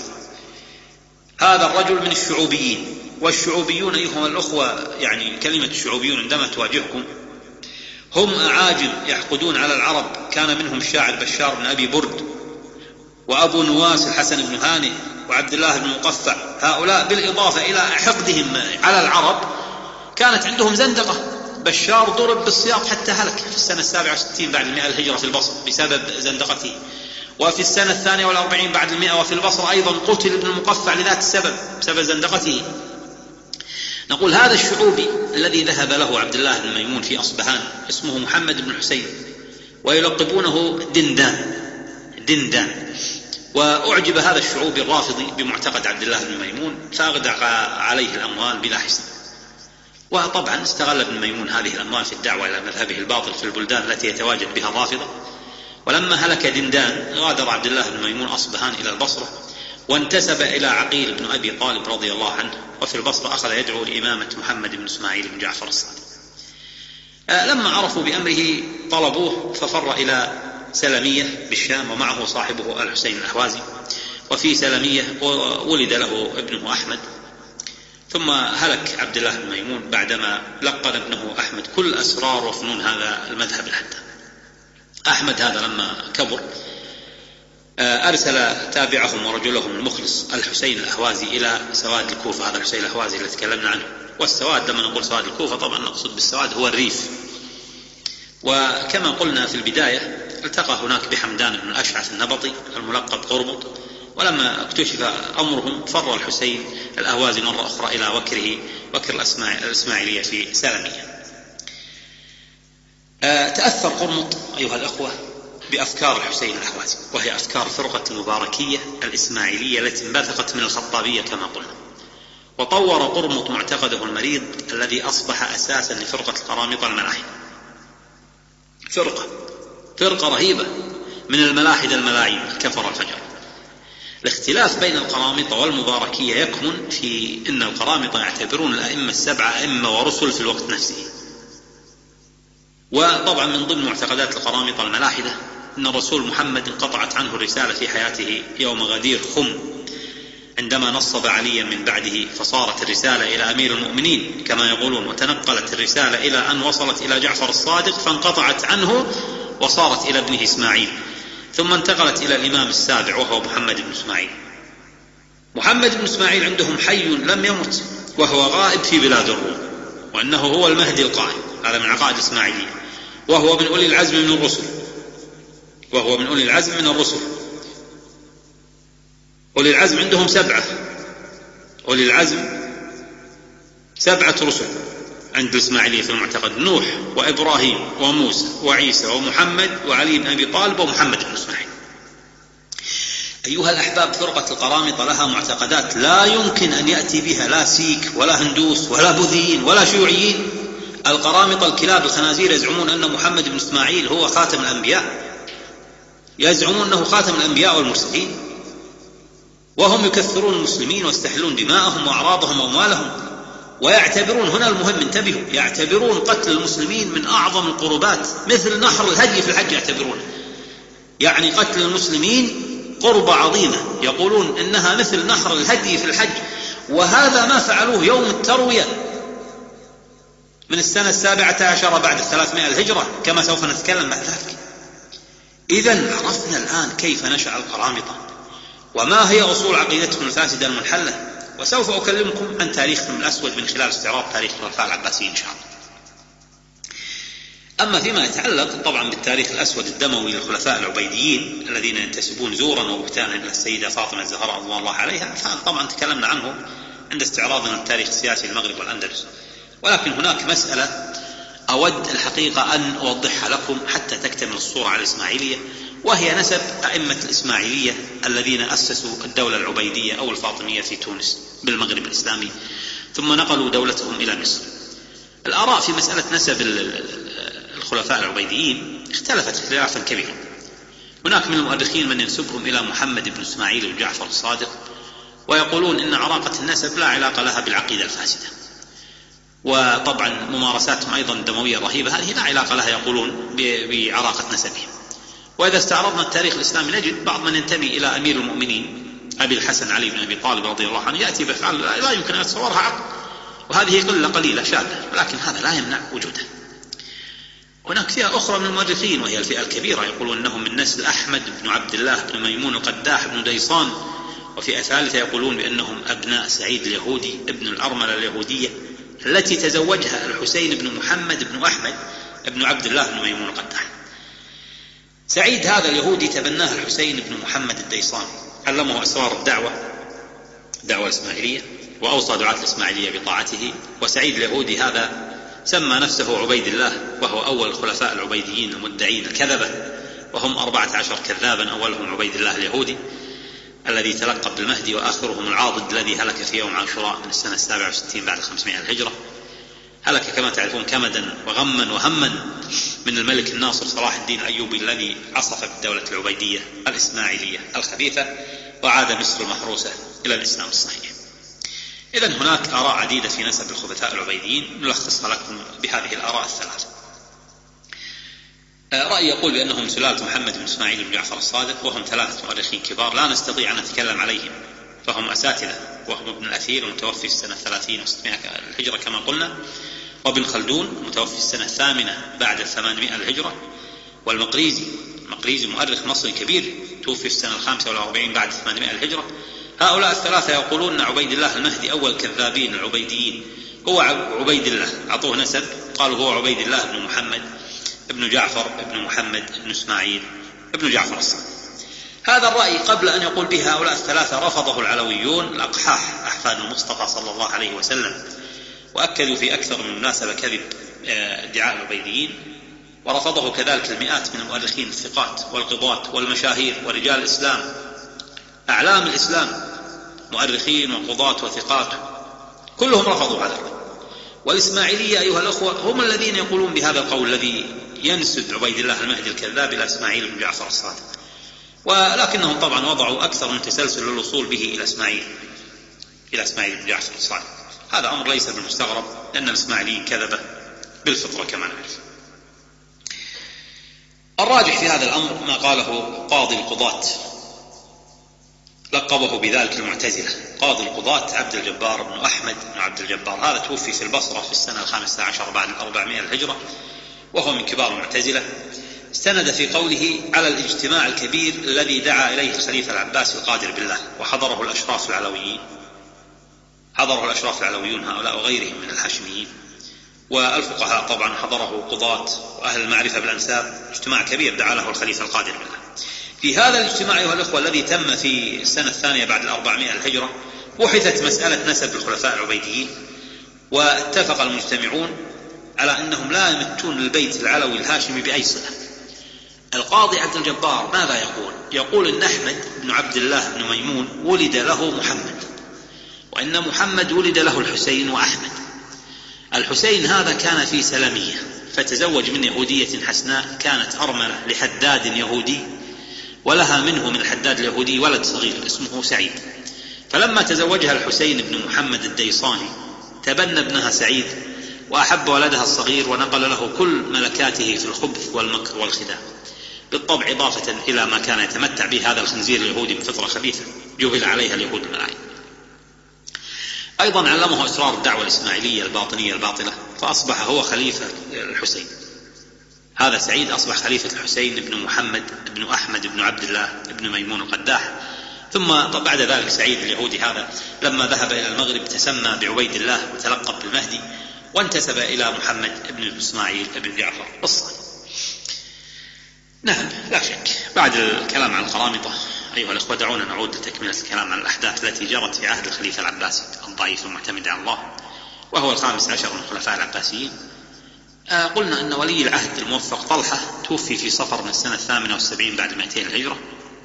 [SPEAKER 1] هذا الرجل من الشعوبيين، والشعوبيون أيها الأخوة يعني كلمة الشعوبيون عندما تواجهكم هم أعاجم يحقدون على العرب. كان منهم الشاعر بشار بن أبي برد، وأبو نواس الحسن بن هانئ، وعبد الله بن مقفع. هؤلاء بالإضافة إلى حقدهم على العرب كانت عندهم زندقة. بشار ضرب بالسياط حتى هلك في السنة السابعة والستين بعد المئة الهجرة في البصرة بسبب زندقته، وفي السنة الثانية والأربعين بعد المئة وفي البصرة أيضا قتل ابن المقفع لذات السبب بسبب زندقته. نقول هذا الشعوبي الذي ذهب له عبد الله بن ميمون في أصبهان اسمه محمد بن حسين، ويلقبونه دندان دندان وأعجب هذا الشعوبي الرافضي بمعتقد عبد الله بن ميمون فأغدق عليه الأموال بلا حساب. وطبعا استغل ابن ميمون هذه الأموال في الدعوة إلى مذهبه الباطل في البلدان التي يتواجد بها الرافضة. ولما هلك دندان غادر عبد الله بن ميمون أصبهان إلى البصرة، وانتسب إلى عقيل بن أبي طالب رضي الله عنه، وفي البصرة أخذ يدعو لإمامة محمد بن إسماعيل بن جعفر الصادق. لما عرفوا بأمره طلبوه ففر إلى سلمية بالشام ومعه صاحبه الحسين الأهوازي، وفي سلمية ولد له ابنه أحمد. ثم هلك عبد الله بن ميمون بعدما لقن ابنه أحمد كل أسرار وفنون هذا المذهب الحدث. أحمد هذا لما كبر أرسل تابعهم ورجلهم المخلص الحسين الأهوازي إلى سواد الكوفة. هذا الحسين الأهوازي الذي تكلمنا عنه، والسواد لما نقول سواد الكوفة طبعا نقصد بالسواد هو الريف. وكما قلنا في البداية التقى هناك بحمدان بن الأشعث النبطي الملقب قرمط، ولما اكتشف أمرهم فر الحسين الأهوازي مرة أخرى إلى وكره وكر الإسماعيلية في سلمية. تأثر قرمط أيها الأخوة بأفكار الحسين الأهوازي، وهي أفكار فرقة المباركية الإسماعيلية التي انبثقت من الخطابية كما قلنا. وطور قرمط معتقده المريض الذي أصبح أساسا لفرقة القرامطة الملاحدة. فرقة فرقة رهيبة من الملاحدة الملاعين الكفر الفجر. الاختلاف بين القرامطة والمباركية يكمن في أن القرامطة يعتبرون الأئمة السبعة أئمة ورسل في الوقت نفسه. وطبعا من ضمن معتقدات القرامطة الملاحدة أن الرسول محمد انقطعت عنه الرسالة في حياته يوم غدير خم عندما نصب عليا من بعده، فصارت الرسالة إلى أمير المؤمنين كما يقولون، وتنقلت الرسالة إلى أن وصلت إلى جعفر الصادق فانقطعت عنه وصارت إلى ابنه إسماعيل، ثم انتقلت إلى الإمام السابع وهو محمد بن إسماعيل. محمد بن إسماعيل عندهم حي لم يمت وهو غائب في بلاد الروم، وأنه هو المهدي القائم. هذا من عقائد الإسماعيلية، وهو من أولي العزم من الرسل وهو من أولي العزم من الرسل أولي العزم عندهم سبعة أولي العزم سبعة رسل عند الإسماعيلية في المعتقد: نوح وإبراهيم وموسى وعيسى ومحمد وعلي بن أبي طالب ومحمد بن إسماعيل. أيها الأحباب، فرقة القرامطة لها معتقدات لا يمكن أن يأتي بها لا سيك ولا هندوس ولا بوذيين ولا شيوعيين. القرامطة الكلاب الخنازير يزعمون أن محمد بن إسماعيل هو خاتم الأنبياء، يزعمون أنه خاتم الأنبياء والمرسلين. وهم يكثرون المسلمين ويستحلون دماءهم وأعراضهم وأموالهم، ويعتبرون، هنا المهم انتبهوا، يعتبرون قتل المسلمين من أعظم القربات، مثل نحر الهدي في الحج يعتبرون، يعني قتل المسلمين قربة عظيمة، يقولون إنها مثل نحر الهدي في الحج. وهذا ما فعلوه يوم التروية من السنة السابعة عشر بعد الثلاثمائة الهجرة، كما سوف نتكلم بعد ذلك. إذن عرفنا الآن كيف نشأ القرامطة وما هي أصول عقيدتهم الفاسدة المنحلة، وسوف أكلمكم عن تاريخهم الأسود من خلال استعراض تاريخ الخلفاء العباسيين إن شاء الله. أما فيما يتعلق طبعا بالتاريخ الأسود الدموي للخلفاء العبيديين الذين ينتسبون زورا وبهتانا إلى السيدة فاطمة الزهراء رضي الله عليها، فطبعا تكلمنا عنه عند استعراضنا التاريخ السياسي المغرب والأندلس. ولكن هناك مسألة أود الحقيقة أن أوضحها لكم حتى تكتمل الصورة على الإسماعيلية، وهي نسب أئمة الإسماعيلية الذين أسسوا الدولة العبيدية أو الفاطمية في تونس بالمغرب الإسلامي، ثم نقلوا دولتهم إلى مصر. الآراء في مسألة نسب الخلفاء العبيديين اختلفت اختلافا كبيرا. هناك من المؤرخين من ينسبهم إلى محمد بن إسماعيل بن جعفر الصادق، ويقولون إن عراقة النسب لا علاقة لها بالعقيدة الفاسدة، وطبعا ممارساتهم أيضا الدموية الرهيبة هذه لا علاقة لها يقولون بعراقة نسبهم. وإذا استعرضنا التاريخ الإسلامي نجد بعض من ينتمي إلى أمير المؤمنين أبي الحسن علي بن أبي طالب رضي الله عنه يأتي بأفعال لا يمكن أن يتصورها عقل، وهذه قلة قليلة شاذة، ولكن هذا لا يمنع وجوده. هناك فئة أخرى من المؤرخين وهي الفئة الكبيرة يقولون أنهم من نسل أحمد بن عبد الله بن ميمون القداح بن ديصان، وفئة ثالثة يقولون بأنهم أبناء سعيد اليهودي ابن الأرملة اليهودية التي تزوجها الحسين بن محمد بن أحمد بن عبد الله بن ميمون القداح. سعيد هذا اليهودي تبناه الحسين بن محمد الديصان، علمه أسرار الدعوة الدعوة الإسماعيلية، وأوصى دعاة الإسماعيلية بطاعته. وسعيد اليهودي هذا سمى نفسه عبيد الله، وهو أول الخلفاء العبيديين المدعين الكذبة، وهم أربعة عشر كذابا، أولهم عبيد الله اليهودي الذي تلقب بالمهدي، وآخرهم العاضد الذي هلك في يوم عاشوراء من السنة السابعة وستين بعد خمسمائة الهجرة. هلك كما تعرفون كمدا وغما وهما من الملك الناصر صلاح الدين الأيوبي الذي عصف بالدولة العبيدية الإسماعيلية الخبيثة، وعاد مصر المحروسة إلى الإسلام الصحيح. إذن هناك آراء عديدة في نسب الخلفاء العبيديين، نلخصها لكم بهذه الآراء الثلاثة. رأي يقول بأنهم سلالة محمد بن إسماعيل بن جعفر الصادق، وهم ثلاثة مؤرخين كبار لا نستطيع أن نتكلم عليهم، فهم أساتذة، وهم ابن الأثير المتوفي في السنة الثلاثين وستمائة الهجرة كما قلنا، وابن خلدون المتوفي في السنة الثامنة بعد الثمانمائة الهجرة، والمقريزي المقريزي مؤرخ مصري كبير توفي في السنة الخامسة والأربعين بعد ثمانمائة الهجرة. هؤلاء الثلاثة يقولون أن عبيد الله المهدي أول الكذابين العبيديين هو عبيد الله، أعطوه نسب قالوا هو عبيد الله بن محمد ابن جعفر ابن محمد ابن إسماعيل ابن جعفر الصادق. هذا الرأي قبل أن يقول به هؤلاء الثلاثة رفضه العلويون الأقحاح أحفاد المصطفى صلى الله عليه وسلم، وأكدوا في أكثر من مناسبة كذب ادعاء العبيديين، ورفضه كذلك المئات من المؤرخين الثقات والقضاة والمشاهير ورجال الإسلام أعلام الإسلام، مؤرخين وقضاة وثقات، كلهم رفضوا هذا الرأي. والإسماعيلية أيها الأخوة هم الذين يقولون بهذا القول الذي ينسب عبيد الله المهدي الكذاب إلى إسماعيل بن جعفر الصادق، ولكنهم طبعا وضعوا أكثر من تسلسل للوصول به إلى إسماعيل إلى إسماعيل بن جعفر الصادق. هذا أمر ليس بالمستغرب، لأن الإسماعيليين كذبة بالفطرة كما نعرف. الراجح في هذا الأمر ما قاله قاضي القضاة، لقبه بذلك المعتزلة، قاضي القضاة عبد الجبار بن أحمد بن عبد الجبار، هذا توفي في البصرة في السنة الخامسة عشر بعد الأربعمائة الهجرة، وهو من كبار المعتزلة. استند في قوله على الاجتماع الكبير الذي دعا إليه الخليفة العباسي القادر بالله، وحضره الأشراف العلويين حضره الأشراف العلويون هؤلاء وغيرهم من الهاشميين، والفقهاء طبعا حضره قضاة وأهل المعرفة بالأنساب، اجتماع كبير دعا له الخليفة القادر بالله. في هذا الاجتماع أيها الأخوة الذي تم في السنة الثانية بعد الأربعمائة الهجرة بحثت مسألة نسب الخلفاء العبيديين، واتفق المجتمعون على أنهم لا يمتون البيت العلوي الهاشمي بأي صلة. القاضي عبد الجبار ماذا يقول؟ يقول إن أحمد بن عبد الله بن ميمون ولد له محمد، وإن محمد ولد له الحسين وأحمد. الحسين هذا كان في سلمية فتزوج من يهودية حسناء كانت أرملة لحداد يهودي، ولها منه من الحداد اليهودي ولد صغير اسمه سعيد، فلما تزوجها الحسين بن محمد الديصاني تبنى ابنها سعيد وأحب ولدها الصغير ونقل له كل ملكاته في الخبث والمكر والخداع، بالطبع إضافة إلى ما كان يتمتع به هذا الخنزير اليهودي من فطرة خبيثة جبل عليها اليهود الملاعين. أيضا علمه أسرار الدعوة الإسماعيلية الباطنية الباطلة، فأصبح هو خليفة الحسين. هذا سعيد أصبح خليفة الحسين بن محمد بن أحمد بن عبد الله بن ميمون القداح. ثم بعد ذلك سعيد اليهودي هذا لما ذهب إلى المغرب تسمى بعبيد الله وتلقب بالمهدي، وانتسب إلى محمد بن إسماعيل بن جعفر الصادق. نعم، لا شك. بعد الكلام عن القرامطة أيها الأخوة دعونا نعود لتكملة الكلام عن الأحداث التي جرت في عهد الخليفة العباسي الضعيف المعتمد على الله، وهو الخامس عشر من الخلفاء العباسيين. آه قلنا أن ولي العهد الموفق طلحة توفي في صفر من السنة الثامنة والسبعين بعد مئتين الهجرة،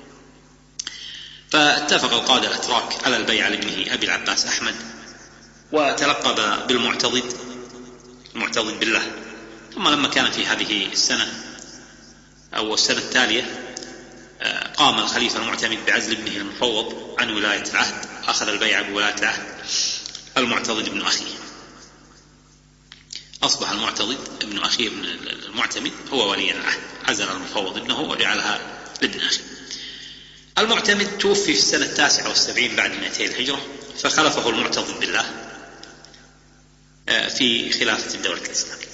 [SPEAKER 1] فاتفق القادة الأتراك على البيعة لابنه أبي العباس أحمد، وتلقب بالمعتضد المعتضد بالله. ثم لما كان في هذه السنة أو السنة التالية قام الخليفة المعتمد بعزل ابنه المفوض عن ولاية العهد، أخذ البيعة بولاية العهد المعتضد ابن أخيه. أصبح المعتضد ابن أخيه ابن المعتمد هو ولي العهد، عزل المفوض ابنه وجعلها لابن أخيه. المعتمد توفي في السنة التاسعة والسبعين بعد مئتين الهجرة، فخلفه المعتضد بالله في خلافة الدولة الإسلامية.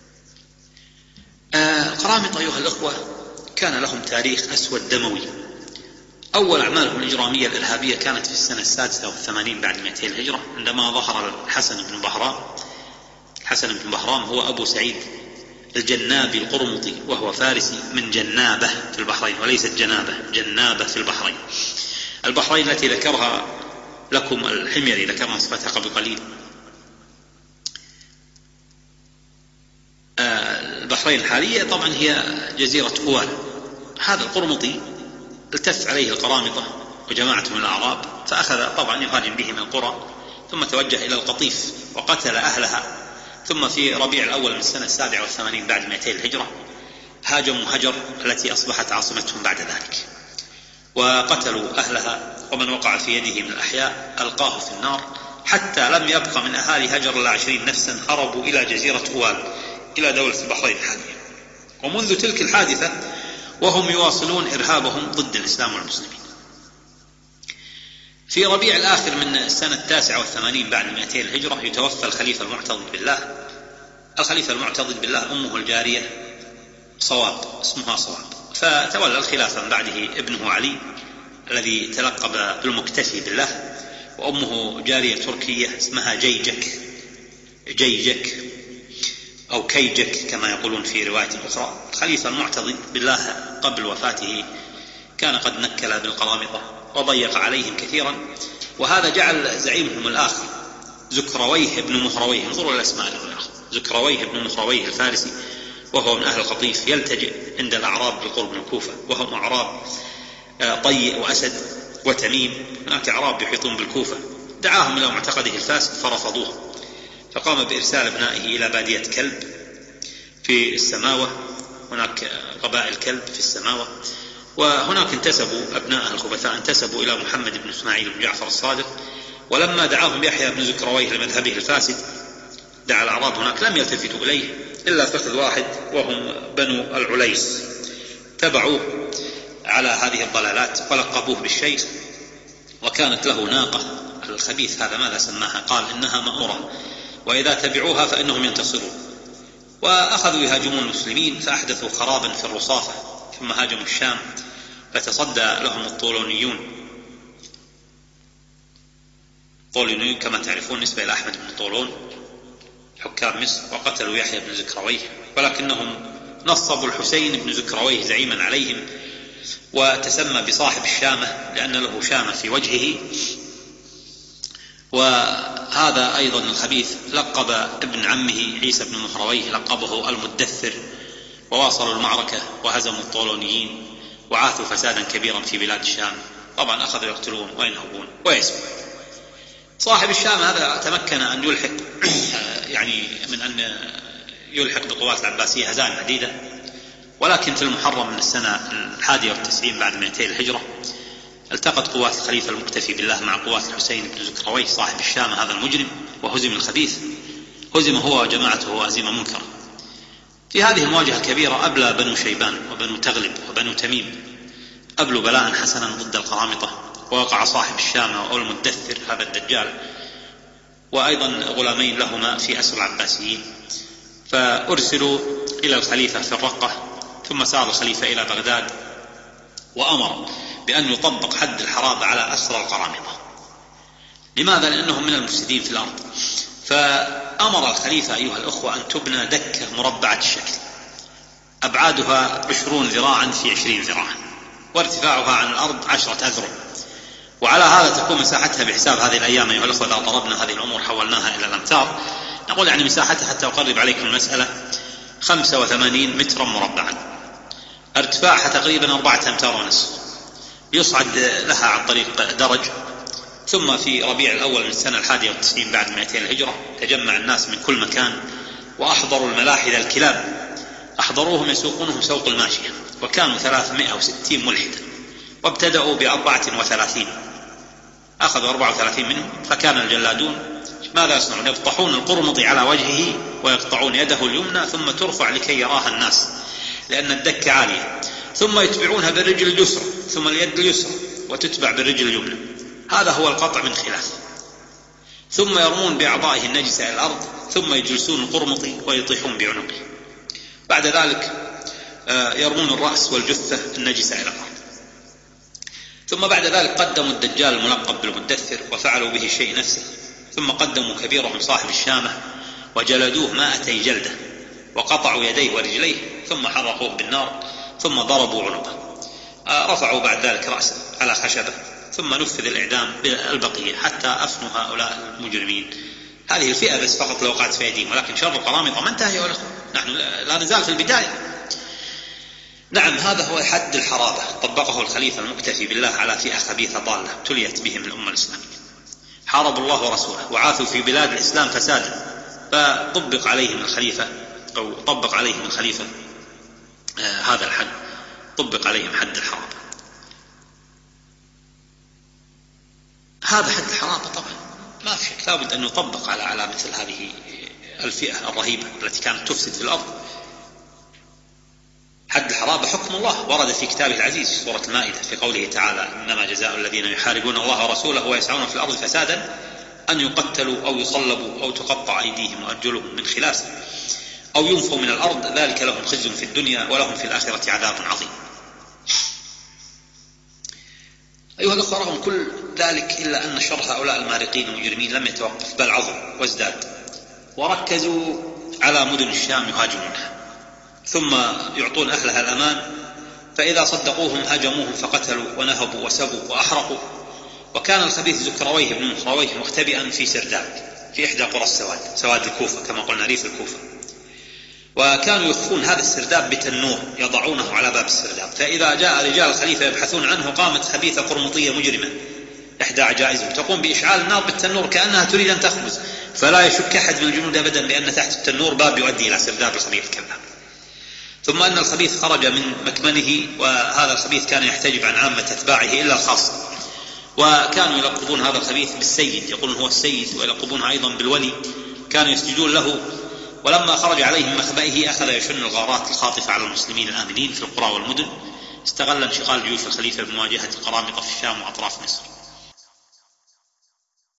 [SPEAKER 1] القرامطة أيها الأخوة كان لهم تاريخ أسود دموي. أول أعمالهم الإجرامية الإرهابية كانت في السنة السادسة والثمانين بعد مئتين الهجرة، عندما ظهر الحسن بن بهرام. الحسن بن بهرام هو أبو سعيد الجنابي القرمطي، وهو فارسي من جنابة في البحرين، وليست جنابة، جنابة في البحرين. البحرين التي ذكرها لكم الحميري، ذكرنا صفتها قبل قليل. البحرين الحالية طبعا هي جزيرة أوال. هذا القرمطي التف عليه القرامطة وجماعة من الأعراب، فأخذ طبعا يهاجم بهم القرى، ثم توجه إلى القطيف وقتل أهلها. ثم في ربيع الأول من السنة السابعة والثمانين بعد مئتين الهجرة هاجموا هجر التي أصبحت عاصمتهم بعد ذلك، وقتلوا أهلها، ومن وقع في يده من الأحياء ألقاه في النار، حتى لم يبق من أهالي هجر إلا عشرين نفسا هربوا إلى جزيرة أوال إلى دولة البحرين الحالية. ومنذ تلك الحادثة وهم يواصلون إرهابهم ضد الإسلام والمسلمين. في ربيع الآخر من السنة التاسعة والثمانين بعد مئتين الهجرة يتوفى الخليفة المعتضد بالله. الخليفة المعتضد بالله أمه الجارية صواب، اسمها صواب، فتولى الخلافة من بعده ابنه علي الذي تلقب بالمكتفي بالله، وأمه جارية تركية اسمها جيجك جيجك أو كيجك كما يقولون في رواية أخرى. الخليفة المعتضد بالله قبل وفاته كان قد نكل بالقرامطة وضيق عليهم كثيرا، وهذا جعل زعيمهم الآخر زكرويه بن مهرويه، انظروا الأسماء الآخر، زكرويه بن مهرويه الفارسي، وهو من أهل القطيف، يلتجئ عند الأعراب بالقرب من الكوفة، وهم أعراب طيء وأسد وتميم، هناك أعراب يحيطون بالكوفة. دعاهم إلى معتقده الفاسد فرفضوه، فقام بإرسال ابنائه إلى بادية كلب في السماوة، هناك قبائل كلب في السماوة، وهناك انتسبوا أبناء الخبثاء انتسبوا إلى محمد بن إسماعيل بن جعفر الصادق. ولما دعاهم يحيى بن زكرويه لمذهبه الفاسد دعا الأعراب هناك لم يلتفتوا إليه إلا فخذ واحد وهم بنو العليس، تبعوه على هذه الضلالات ولقبوه بالشيخ. وكانت له ناقة، الخبيث هذا ماذا سماها؟ قال إنها مأمورة، وإذا تبعوها فإنهم ينتصرون. وأخذوا يهاجمون المسلمين، فأحدثوا خرابا في الرصافة، ثم هاجموا الشام، فتصدى لهم الطولونيون. طولونيون كما تعرفون نسبة إلى أحمد بن طولون حكام مصر، وقتلوا يحيى بن زكرويه، ولكنهم نصبوا الحسين بن زكرويه زعيما عليهم، وتسمى بصاحب الشامة لأن له شامة في وجهه. وهذا أيضا الخبيث لقب ابن عمه عيسى بن مهرويه لقبه المدثر، وواصلوا المعركة وهزموا الطولونيين وعاثوا فسادا كبيرا في بلاد الشام. طبعا أخذوا يقتلون وينهبون ويسبون. صاحب الشام هذا تمكن أن يلحق يعني من أن يلحق بقوات العباسية هزائم عديدة، ولكن في المحرم من السنة الحادية والتسعين بعد مئتين الهجرة التقت قوات الخليفة المكتفي بالله مع قوات الحسين بن زكرويه صاحب الشام هذا المجرم، وهزم الخبيث، هزم هو وجماعته هزيمة منكرة. في هذه المواجهة الكبيرة أبلى بنو شيبان وبنو تغلب وبنو تميم أبلوا بلاء حسنا ضد القرامطة، ووقع صاحب الشام أو المدثر هذا الدجال وأيضا غلامين لهما في أسر العباسيين، فأرسلوا إلى الخليفة في الرقة. ثم سار الخليفة إلى بغداد وأمر بأن يطبق حد الحرابة على أسرى القرامطة. لماذا؟ لأنهم من المفسدين في الأرض. فأمر الخليفة أيها الأخوة أن تبنى دكة مربعة الشكل أبعادها عشرون ذراعا في عشرين ذراعا، وارتفاعها عن الأرض عشرة أذرع، وعلى هذا تكون مساحتها بحساب هذه الأيام أيها الأخوة. إذا ضربنا هذه الأمور حولناها إلى الأمتار نقول يعني مساحتها حتى أقرب عليكم المسألة خمسة وثمانين مترا مربعا، ارتفاعها تقريبا أربعة أمتار ونصف، يصعد لها عن طريق درج. ثم في ربيع الأول من السنة الحادية والتسعين بعد مئتين الهجرة تجمع الناس من كل مكان وأحضروا الملاحدة الكلاب، أحضروهم يسوقونهم سوق الماشية، وكانوا ثلاثمائة وستين ملحدا، وابتدأوا بأربعة وثلاثين، أخذوا أربعة وثلاثين منهم. فكان الجلادون ماذا يصنعون؟ يبطحون القرمطي على وجهه ويقطعون يده اليمنى ثم ترفع لكي يراها الناس لأن الدكة عالية، ثم يتبعونها بالرجل اليسرى ثم اليد اليسرى وتتبع بالرجل اليمنى. هذا هو القطع من خلاف. ثم يرمون بأعضائه النجسة إلى الأرض، ثم يجلسون القرمطي ويطيحون بعنقه. بعد ذلك يرمون الرأس والجثة النجسة إلى الأرض. ثم بعد ذلك قدموا الدجال الملقب بالمدثر وفعلوا به الشيء نفسه، ثم قدموا كبيرهم صاحب الشامة وجلدوه مائتي جلدة، وقطعوا يديه ورجليه، ثم حرقوه بالنار، ثم ضربوا عنقه. رفعوا بعد ذلك رأسه على خشبة، ثم نفذ الإعدام بالبقية حتى أفنوا هؤلاء المجرمين. هذه الفئة بس فقط لو وقعت في أيديهم، ولكن شر القرامطة ما انتهى يا أخوة، نحن لا نزال في البداية. نعم، هذا هو حد الحرابة طبقه الخليفة المكتفي بالله على فئة خبيثة ضالة ابتليت بهم الأمة الإسلامية. حاربوا الله ورسوله وعاثوا في بلاد الإسلام فسادا، فطبق عليهم الخليفة أو طبق عليهم الخليفة آه هذا الحد، طبق عليهم حد الحرابة. هذا حد الحرابة طبعا ما في شك لابد أن يطبق على على مثل هذه الفئة الرهيبة التي كانت تفسد في الأرض. حد الحرابة حكم الله ورد في كتابه العزيز في سورة المائدة في قوله تعالى: إنما جزاء الذين يحاربون الله ورسوله ويسعون في الأرض فسادا أن يقتلوا أو يصلبوا أو تقطع أيديهم وأرجلهم من خلاف أو ينفوا من الأرض، ذلك لهم خزي في الدنيا ولهم في الآخرة عذاب عظيم. أيها الأخوة، رغم كل ذلك إلا أن شر هؤلاء المارقين المجرمين لم يتوقف بل عظم وازداد، وركزوا على مدن الشام يهاجمونها ثم يعطون أهلها الأمان، فإذا صدقوهم هاجموهم فقتلوا ونهبوا وسبوا وأحرقوا. وكان الخبيث زكرويه بن مخرويه مختبئا في سرداب في إحدى قرى السواد، سواد الكوفة كما قلنا ريف الكوفة، وكانوا يخفون هذا السرداب بتنور يضعونه على باب السرداب، فإذا جاء رجال الخليفة يبحثون عنه قامت خبيثة قرمطية مجرمة إحدى عجائزهم تقوم بإشعال النار بالتنور كأنها تريد أن تخبز، فلا يشك أحد من الجنود أبدا بأن تحت التنور باب يؤدي إلى سرداب الخبيث الكذاب. ثم أن الخبيث خرج من مكمنه، وهذا الخبيث كان يحتجب عن عامة أتباعه إلا الخاصة، وكانوا يلقبون هذا الخبيث بالسيد، يقولون هو السيد، ويلقبونه أيضا بالولي، كانوا يسجدون له. ولما خرج عليهم من مخبئه أخذ يشن الغارات الخاطفة على المسلمين الآمنين في القرى والمدن، استغل انشغال جيوش الخليفة بمواجهة القرامطة في الشام وأطراف مصر.